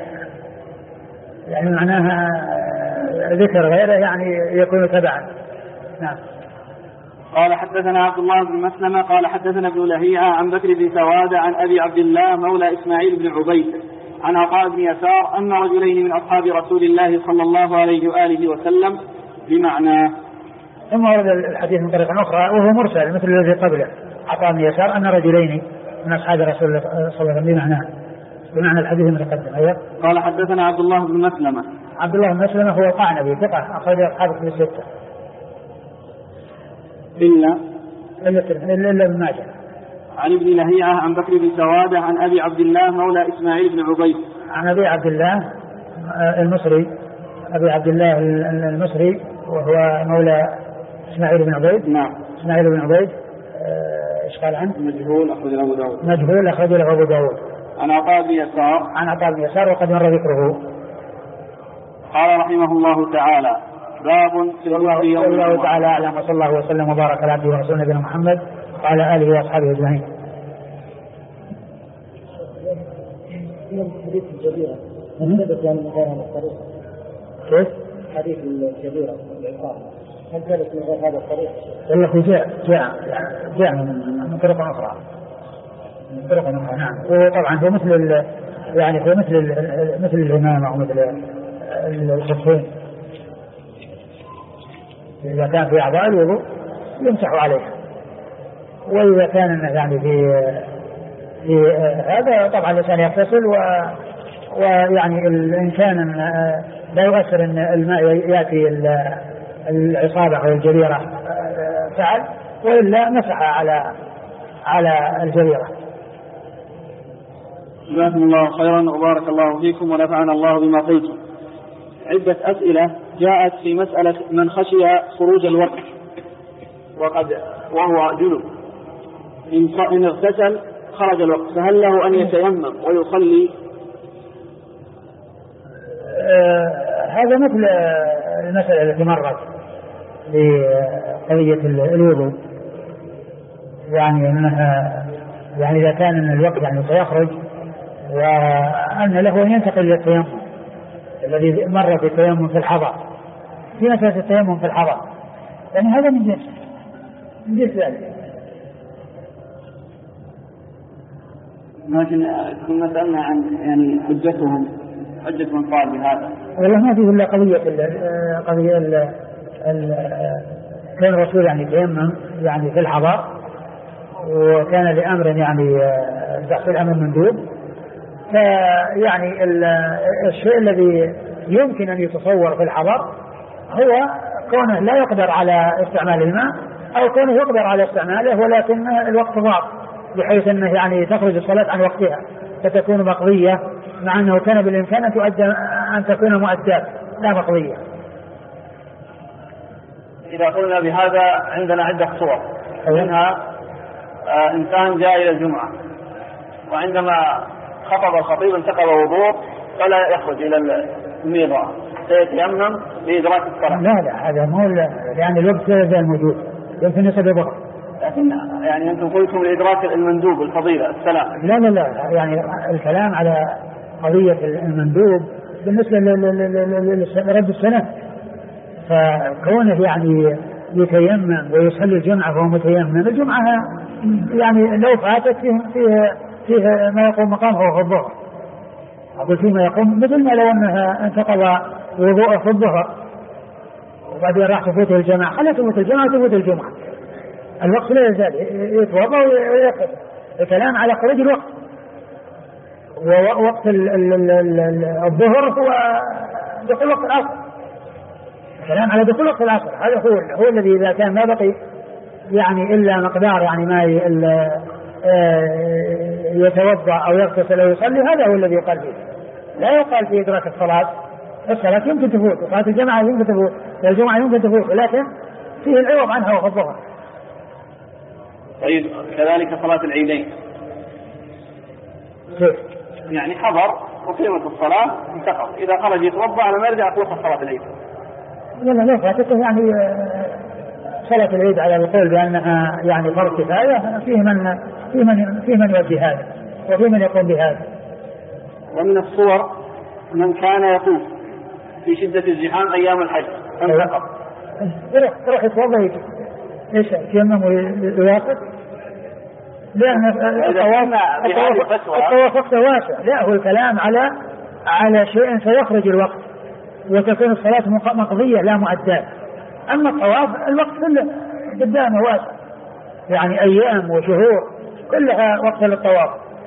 معناها ذكر غيره يعني يكون تبعا. نعم. قال حدثنا عبد الله بن مسلمة قال حدثنا ابن لهيعة عن بكر بن سوادة عن أبي عبد الله مولى إسماعيل بن عبيد عن عطاء بن يسار أن رجلين من أصحاب رسول الله صلى الله عليه وآله وسلم بمعناه. ثم ورد الحديث من طريقة أخرى وهو مرسل مثل الذي قبله عطاء بن يسار أن رجلين من أصحاب رسول الله صلى الله عليه وسلم بمعنى الحديث المتقدم. أيوة. قال حدثنا عبد الله بن مسلمة. عبد الله بن مسلمة هو القعنبي ثقة أخرج أصحاب في الستة إلا ابن ماجه. عن ابن لهيعة عن بكر بن سوادة عن أبي عبد الله مولى إسماعيل بن عبيد عن أبي عبد الله المصري أبي عبد الله المصري وهو مولى إسماعيل بن عبيد. نعم. إسماعيل بن عبيد إيش قال عنه؟ مجهول أخرج له أبو داود. مجهول أخرج له أبو داود. عن عطاء بن يسار. عن عطاء بن يسار وقد مر ذكره. قال رحمه الله تعالى باب في الله تعالى أعلم وصلى الله وسلم وبارك على عبده ورسوله نبينا محمد وعلى آله وأصحابه أجمعين. حديث الجبيرة ثبت من غير هذا الطريق. كيف؟ حديث الجبيرة والعقاب هل ثبت من غير هذا الطريق؟ والله جاء من طرق أخرى. من طرق أخرى. نعم. وطبعا هو مثل يعني هو مثل الإمامة أو مثل الصفين إذا كان في أعضاء الوضوء يمسح عليها، وإذا كان يعني في هذا طبعا الإنسان يغتسل ويعني الإنسان لا يؤثر أن الماء يأتي العصابة أو الجريرة فعل وإلا مسح على الجريرة. جزاكم الله خيرا وبارك الله فيكم ونفعنا الله بما قلتم. عدة أسئلة جاءت في مسألة من خشي خروج الوقت وهو جنب إن اغتسل خرج الوقت فهل له أن يتيمم ويصلي؟ هذا مثل المسألة التي مرت لقضية الوضوء يعني أنها يعني إذا كان أن الوقت يعني سيخرج وأن له أن ينتقل إلى التيمم الذي مر بالتيمم في الحضر في مسألة التيمم في الحضر يعني هذا من جنس ذلك. لكن كنا سألنا عن يعني حجة من قال بهذا. والله ما فيه إلا قضية كان الرسول يعني تيمم يعني في الحضر وكان لأمر يعني تحصيل أمر مندوب فيعني الشيء الذي يمكن أن يتصور في الحضر هو كونه لا يقدر على استعمال الماء أو كونه يقدر على استعماله ولكن الوقت ضاق بحيث أنه يعني تخرج الصلاة عن وقتها فتكون مقضية مع أنه كان بالإمكان أن تكون مؤدات لا مقضية. إذا قلنا بهذا عندنا عدة صور منها إنسان جاء إلى الجمعة وعندما خطب الخطيب انتقض وضوء فلا يخرج إلى الميضة سيتيمم لإدراك الصلاة. لا هذا مو، لأن الوقت زي الموجود يمكن يصل الظهر. لكن يعني أنتم قلتم لإدراك المندوب الفضيلة السلام. لا يعني الكلام على قضية المندوب بالنسبة لرد السلام، فكونه يعني يتيمم ويصلي الجمعة وهو متيمم، الجمعة يعني لو فاتت فيه ما يقوم مقامه في الظهر. أقول فيما يقوم مثل ما لو أنها انتقض وضوءه في الظهر وبعدين راح تفوته الجماعة، خليه تفوت الجماعة تفوت الجمعة، الوقت لا يزال يتوضأ ويقف. الكلام على خروج الوقت، ووقت الظهر هو دخول وقت العصر. الكلام على دخول وقت العصر هذا هو الذي إذا كان ما بقي يعني إلا مقدار يعني ما يتوضأ أو يغتسل أو يصلي، هذا هو الذي يقال فيه. لا يقال في إدراك الصلاة يمكن تفوت، وصلاة الجماعة يمكن تفوت، والجمعة يمكن تفوت، ولكن فيه العوض عنها وفي الظهر. طيب كذلك صلاة العيدين يعني حضر وقيمة الصلاة انتقض، إذا خرج يتوضأ على ما يرجع توقف صلاة العيد. لا فاتته يعني صلاة العيد على القول بأنها يعني فرض كفاية، فيه من يؤدي هذا وفيه من يقوم بهذا. ومن الصور من كان يطوف في شدة الزحام أيام الحج فانتقض، يروح يتوضأ ايش يتيمم ويواصل، لأن الطواف وقته واسع. لا هو الكلام على شيء سيخرج الوقت وتكون الصلاة مقضية لا مؤداة. أما الطواف الوقت كله قدامه واسع، يعني أيام وشهور كلها وقت للطواف.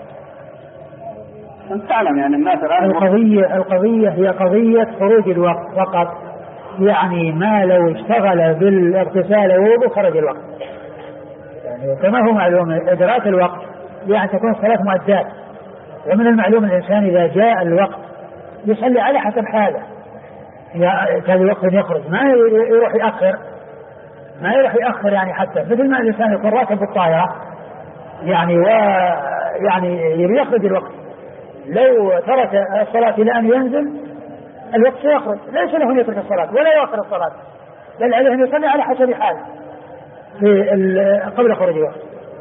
أنت تعلم يعني الناس القضية هي قضية خروج الوقت فقط، يعني ما لو اشتغل بالاغتسال ووضوء خرج الوقت. يعني كما هو معلوم إدراك الوقت يعني تكون الصلاة مؤداة، ومن المعلوم الإنسان إذا جاء الوقت يصلي على حسب حاله، كان الوقت يخرج ما يروح يأخر يعني حتى مثل ما الإنسان يكون راكب بالطائرة يعني يبي يخرج الوقت، لو ترك الصلاة إلى أن ينزل الوقت سيخرج، ليس له أن يترك الصلاة ولا يؤخر الصلاة، بل عليه أن يصلي على حسب حاله قبل خروج الوقت.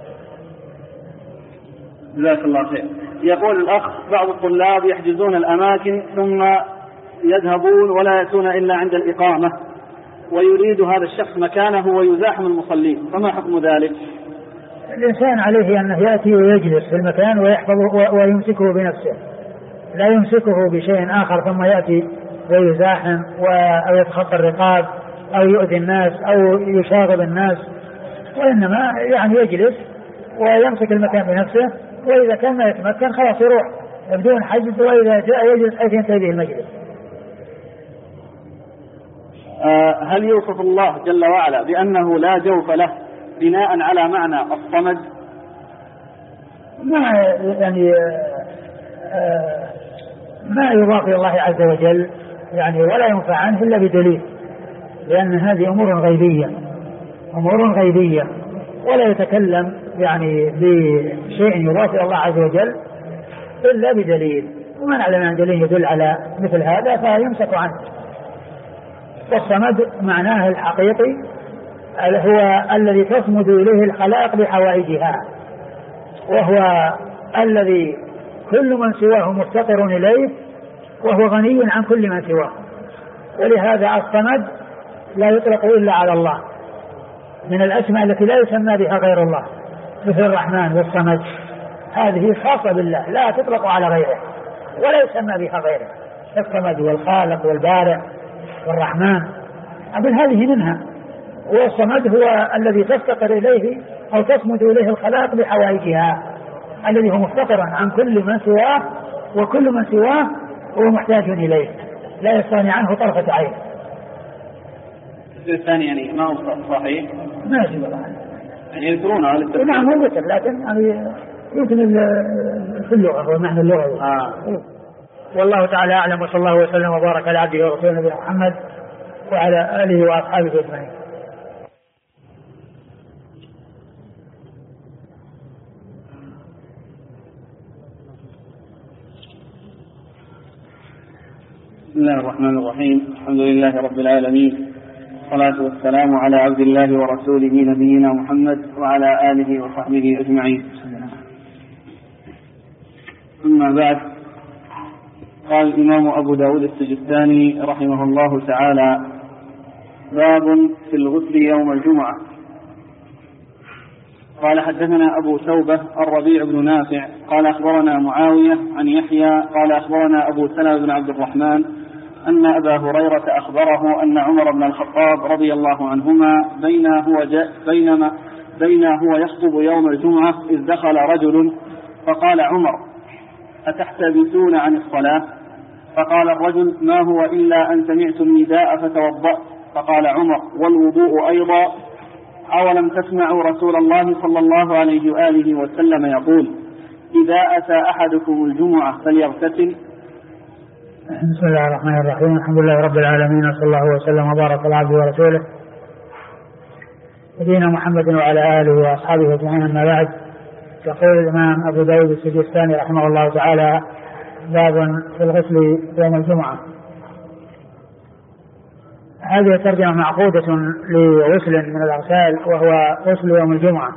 جزاك الله خير. يقول الأخ بعض الطلاب يحجزون الأماكن ثم يذهبون ولا يأتون إلا عند الإقامة، ويريد هذا الشخص مكانه ويزاحم المصلين، فما حكم ذلك؟ الإنسان عليه أنه يأتي ويجلس في المكان ويحفظه ويمسكه بنفسه، لا يمسكه بشيء آخر ثم يأتي ويزاحم أو يتخطى الرقاب أو يؤذي الناس أو يشاغب الناس، وإنما يعني يجلس ويمسك المكان بنفسه، وإذا كان ما يتمكن خلاص يروح بدون حجز، وإذا جاء يجلس حيث ينتهي به المجلس. هل يوصف الله جل وعلا بأنه لا جوف له بناء على معنى الصمد؟ ما يضاف إلى الله عز وجل يعني ولا ينفع عنه إلا بدليل، لأن هذه أمور غيبية ولا يتكلم يعني بشيء يضاف إلى الله عز وجل إلا بدليل، ومن علم أن دليل يدل على مثل هذا فيمسك عنه. والصمد معناه الحقيقي هو الذي تصمد إليه الخلائق بحوائجها، وهو الذي كل من سواه مفتقر إليه وهو غني عن كل من سواه، ولهذا الصمد لا يطلق إلا على الله من الأسماء التي لا يسمى بها غير الله، مثل الرحمن والصمد، هذه خاصة بالله لا تطلق على غيره ولا يسمى بها غيره. الصمد والخالق والبارئ والرحمن أقول هذه منها، والصمد هو الذي تفتقر إليه أو تصمد إليه الخلائق بحوائجها، الذي هو مفتقر عن كل من سواه وكل من سواه هو محتاج إليه لا يستغني عنه طرفة عين. الثاني يعني ما هو صحيح؟ ما يجب الله يعني يذكرونه على التفسير. نعم هو ذكر، لكن يعني يمكن في اللغة ومعنى اللغة. والله تعالى أعلم، وصلى الله وسلم وبارك على عبده ورسوله نبينا محمد وعلى آله وأصحابه أجمعين. بسم الله الرحمن الرحيم. الحمد لله رب العالمين، والصلاة والسلام على عبد الله ورسوله نبينا محمد وعلى آله وصحبه أجمعين. أما بعد، قال الإمام أبو داود السجستاني رحمه الله تعالى: باب في الغسل يوم الجمعة. قال: حدثنا أبو توبة الربيع بن نافع قال أخبرنا معاوية عن يحيى قال أخبرنا أبو سلمة بن عبد الرحمن أن أبا هريرة أخبره أن عمر بن الخطاب رضي الله عنهما بينما هو يخطب يوم الجمعة إذ دخل رجل فقال: عمر، أتحتبسون عن الصلاة؟ فقال الرجل: ما هو إلا أن سمعت النداء فتوضأت. فقال عمر: والوضوء أيضا؟ أولم تسمعوا رسول الله صلى الله عليه وآله وسلم يقول: إذا أتى أحدكم الجمعة فليغتسل؟ بسم الله الرحمن الرحيم. الحمد لله رب العالمين، وصلى الله وسلم وبارك على عبده ورسوله نبينا محمد وعلى آله وأصحابه أجمعين. أما بعد، يقول الإمام أبو داود السجستاني رحمه الله تعالى: باب في الغسل يوم الجمعة. هذه ترجمة معقودة لغسل من الأغسال، وهو غسل يوم الجمعة.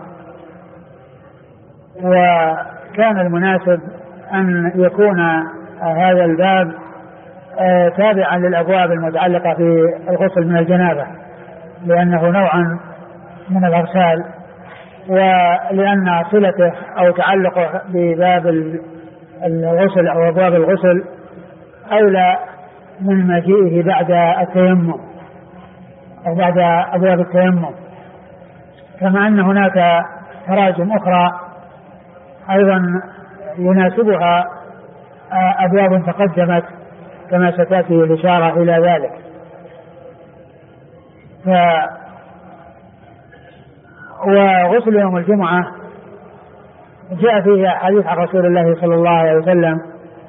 وكان المناسب أن يكون هذا الباب تابعا للأبواب المتعلقة في الغسل من الجنابة، لأنه نوع من الأغسال، ولأن صلته أو تعلقه بباب الغسل أو أبواب الغسل أولى من مجيئه بعد التيمم أو بعد أبواب التيمم، كما أن هناك تراجم أخرى أيضا يناسبها أبواب تقدمت كما ستأتي الإشارة إلى ذلك. وغسل يوم الجمعة جاء فيه حديث عن رسول الله صلى الله عليه وسلم،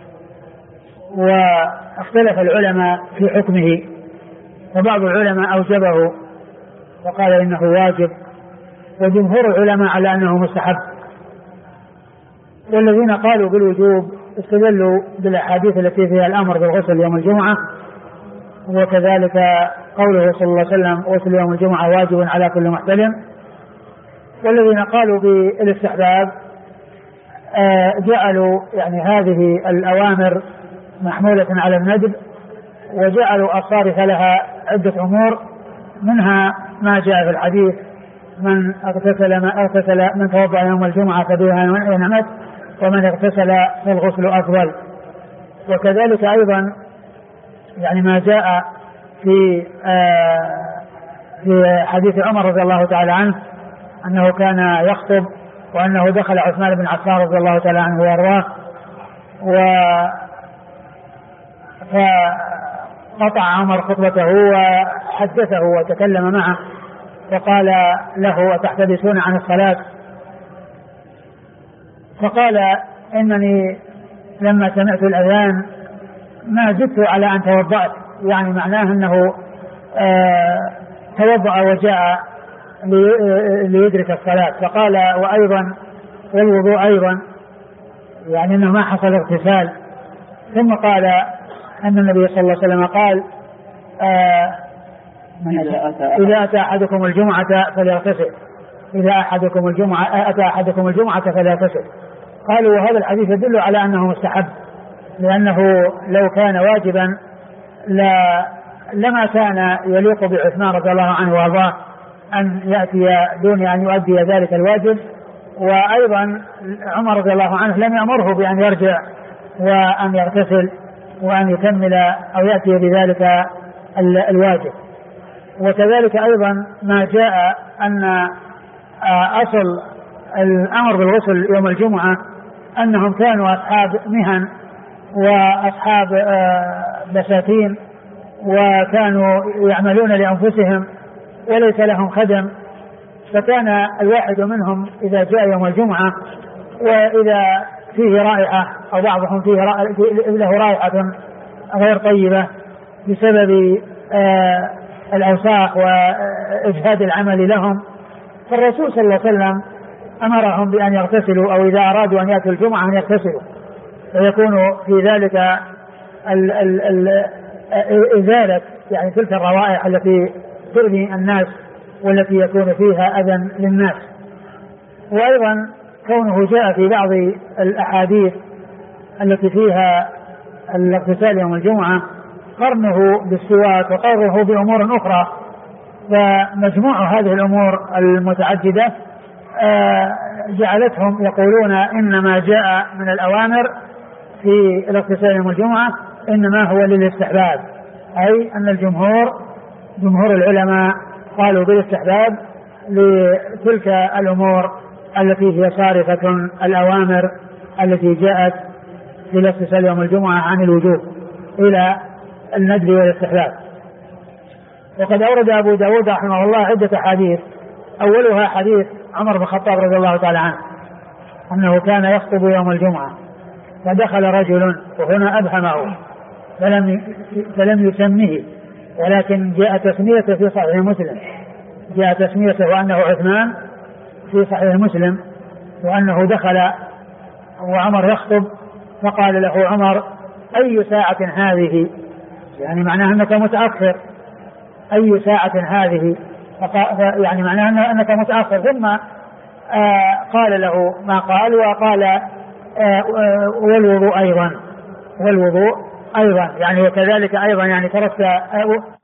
واختلف العلماء في حكمه، وبعض العلماء أوجبه وقال إنه واجب، وجمهور العلماء على أنه مستحب. والذين قالوا بالوجوب استدلوا بالأحاديث التي فيها الأمر بالغسل يوم الجمعة، وكذلك قوله صلى الله عليه وسلم: غسل يوم الجمعة واجب على كل محتلم. والذين قالوا بالاستحباب جعلوا يعني هذه الأوامر محمولة على الندب، وجعلوا الصارف لها عدة أمور، منها ما جاء في الحديث: من اغتسل من توضأ يوم الجمعة فبها نعمت، ومن اغتسل فالغسل أفضل. وكذلك أيضا يعني ما جاء في حديث عمر رضي الله تعالى عنه أنه كان يخطب، وأنه دخل عثمان بن عفان رضي الله تعالى عنه وأرضاه، فقطع عمر خطبته وحدثه وتكلم معه، وقال له: أتحتبسون عن الصلاة؟ فقال: إنني لما سمعت الأذان ما زدت على أن توضأت، يعني معناه أنه توضأ وجاء ليدرك الصلاة. فقال: وأيضا والوضوء أيضا، يعني أنه ما حصل اغتسال. ثم قال أن النبي صلى الله عليه وسلم قال: إذا أتى أحدكم الجمعة فليغتسل، إذا أتى أحدكم الجمعة فليغتسل. قالوا: وهذا الحديث يدل على أنه مستحب، لأنه لو كان واجبا لما كان يليق بعثمان رضي الله عنه وارضاه أن يأتي دون أن يؤدي ذلك الواجب. وأيضا عمر رضي الله عنه لم يأمره بأن يرجع وأن يغتسل وأن يكمل أو يأتي بذلك الواجب. وكذلك أيضا ما جاء أن أصل الأمر بالغسل يوم الجمعة أنهم كانوا أصحاب مهن وأصحاب بساتين، وكانوا يعملون لأنفسهم وليس لهم خدم، فكان الواحد منهم إذا جاء يوم الجمعة وإذا فيه رائحة أو بعضهم فيه له رائحة غير طيبة بسبب الأوساخ وإجهاد العمل لهم، فالرسول صلى الله عليه وسلم أمرهم بأن يغتسلوا، أو إذا أرادوا أن يأتوا الجمعة أن يغتسلوا، فيكون في ذلك إزالة يعني تلك الروائح التي تؤذي الناس والتي يكون فيها أذى للناس. وأيضا كونه جاء في بعض الأحاديث التي فيها الاغتسال يوم الجمعة قرنه بالسواك وقرنه بأمور أخرى، فمجموع هذه الأمور المتعددة جعلتهم يقولون إنما جاء من الأوامر في الاغتسال يوم الجمعة إنما هو للاستحباب، أي أن جمهور العلماء قالوا بالاستحباب لتلك الأمور التي هي صارفة الأوامر التي جاءت في الاغتسال يوم الجمعة عن الوجوب إلى الندب والاستحباب. وقد أورد أبو داود رحمه الله عدة حديث، أولها حديث عمر بن الخطاب رضي الله تعالى عنه أنه كان يخطب يوم الجمعة فدخل رجل، وهنا أبهمه فلم يسميه، ولكن جاء تسميته في صحيح مسلم، جاء تسميته وأنه عثمان في صحيح مسلم، وأنه دخل وعمر يخطب فقال له عمر أي ساعة هذه، يعني معناه أنك متأخر، أي ساعة هذه، يعني معناه أنك متأخر. ثم قال له ما قال، وقال والوضوء أيضا يعني وكذلك أيضا يعني تركت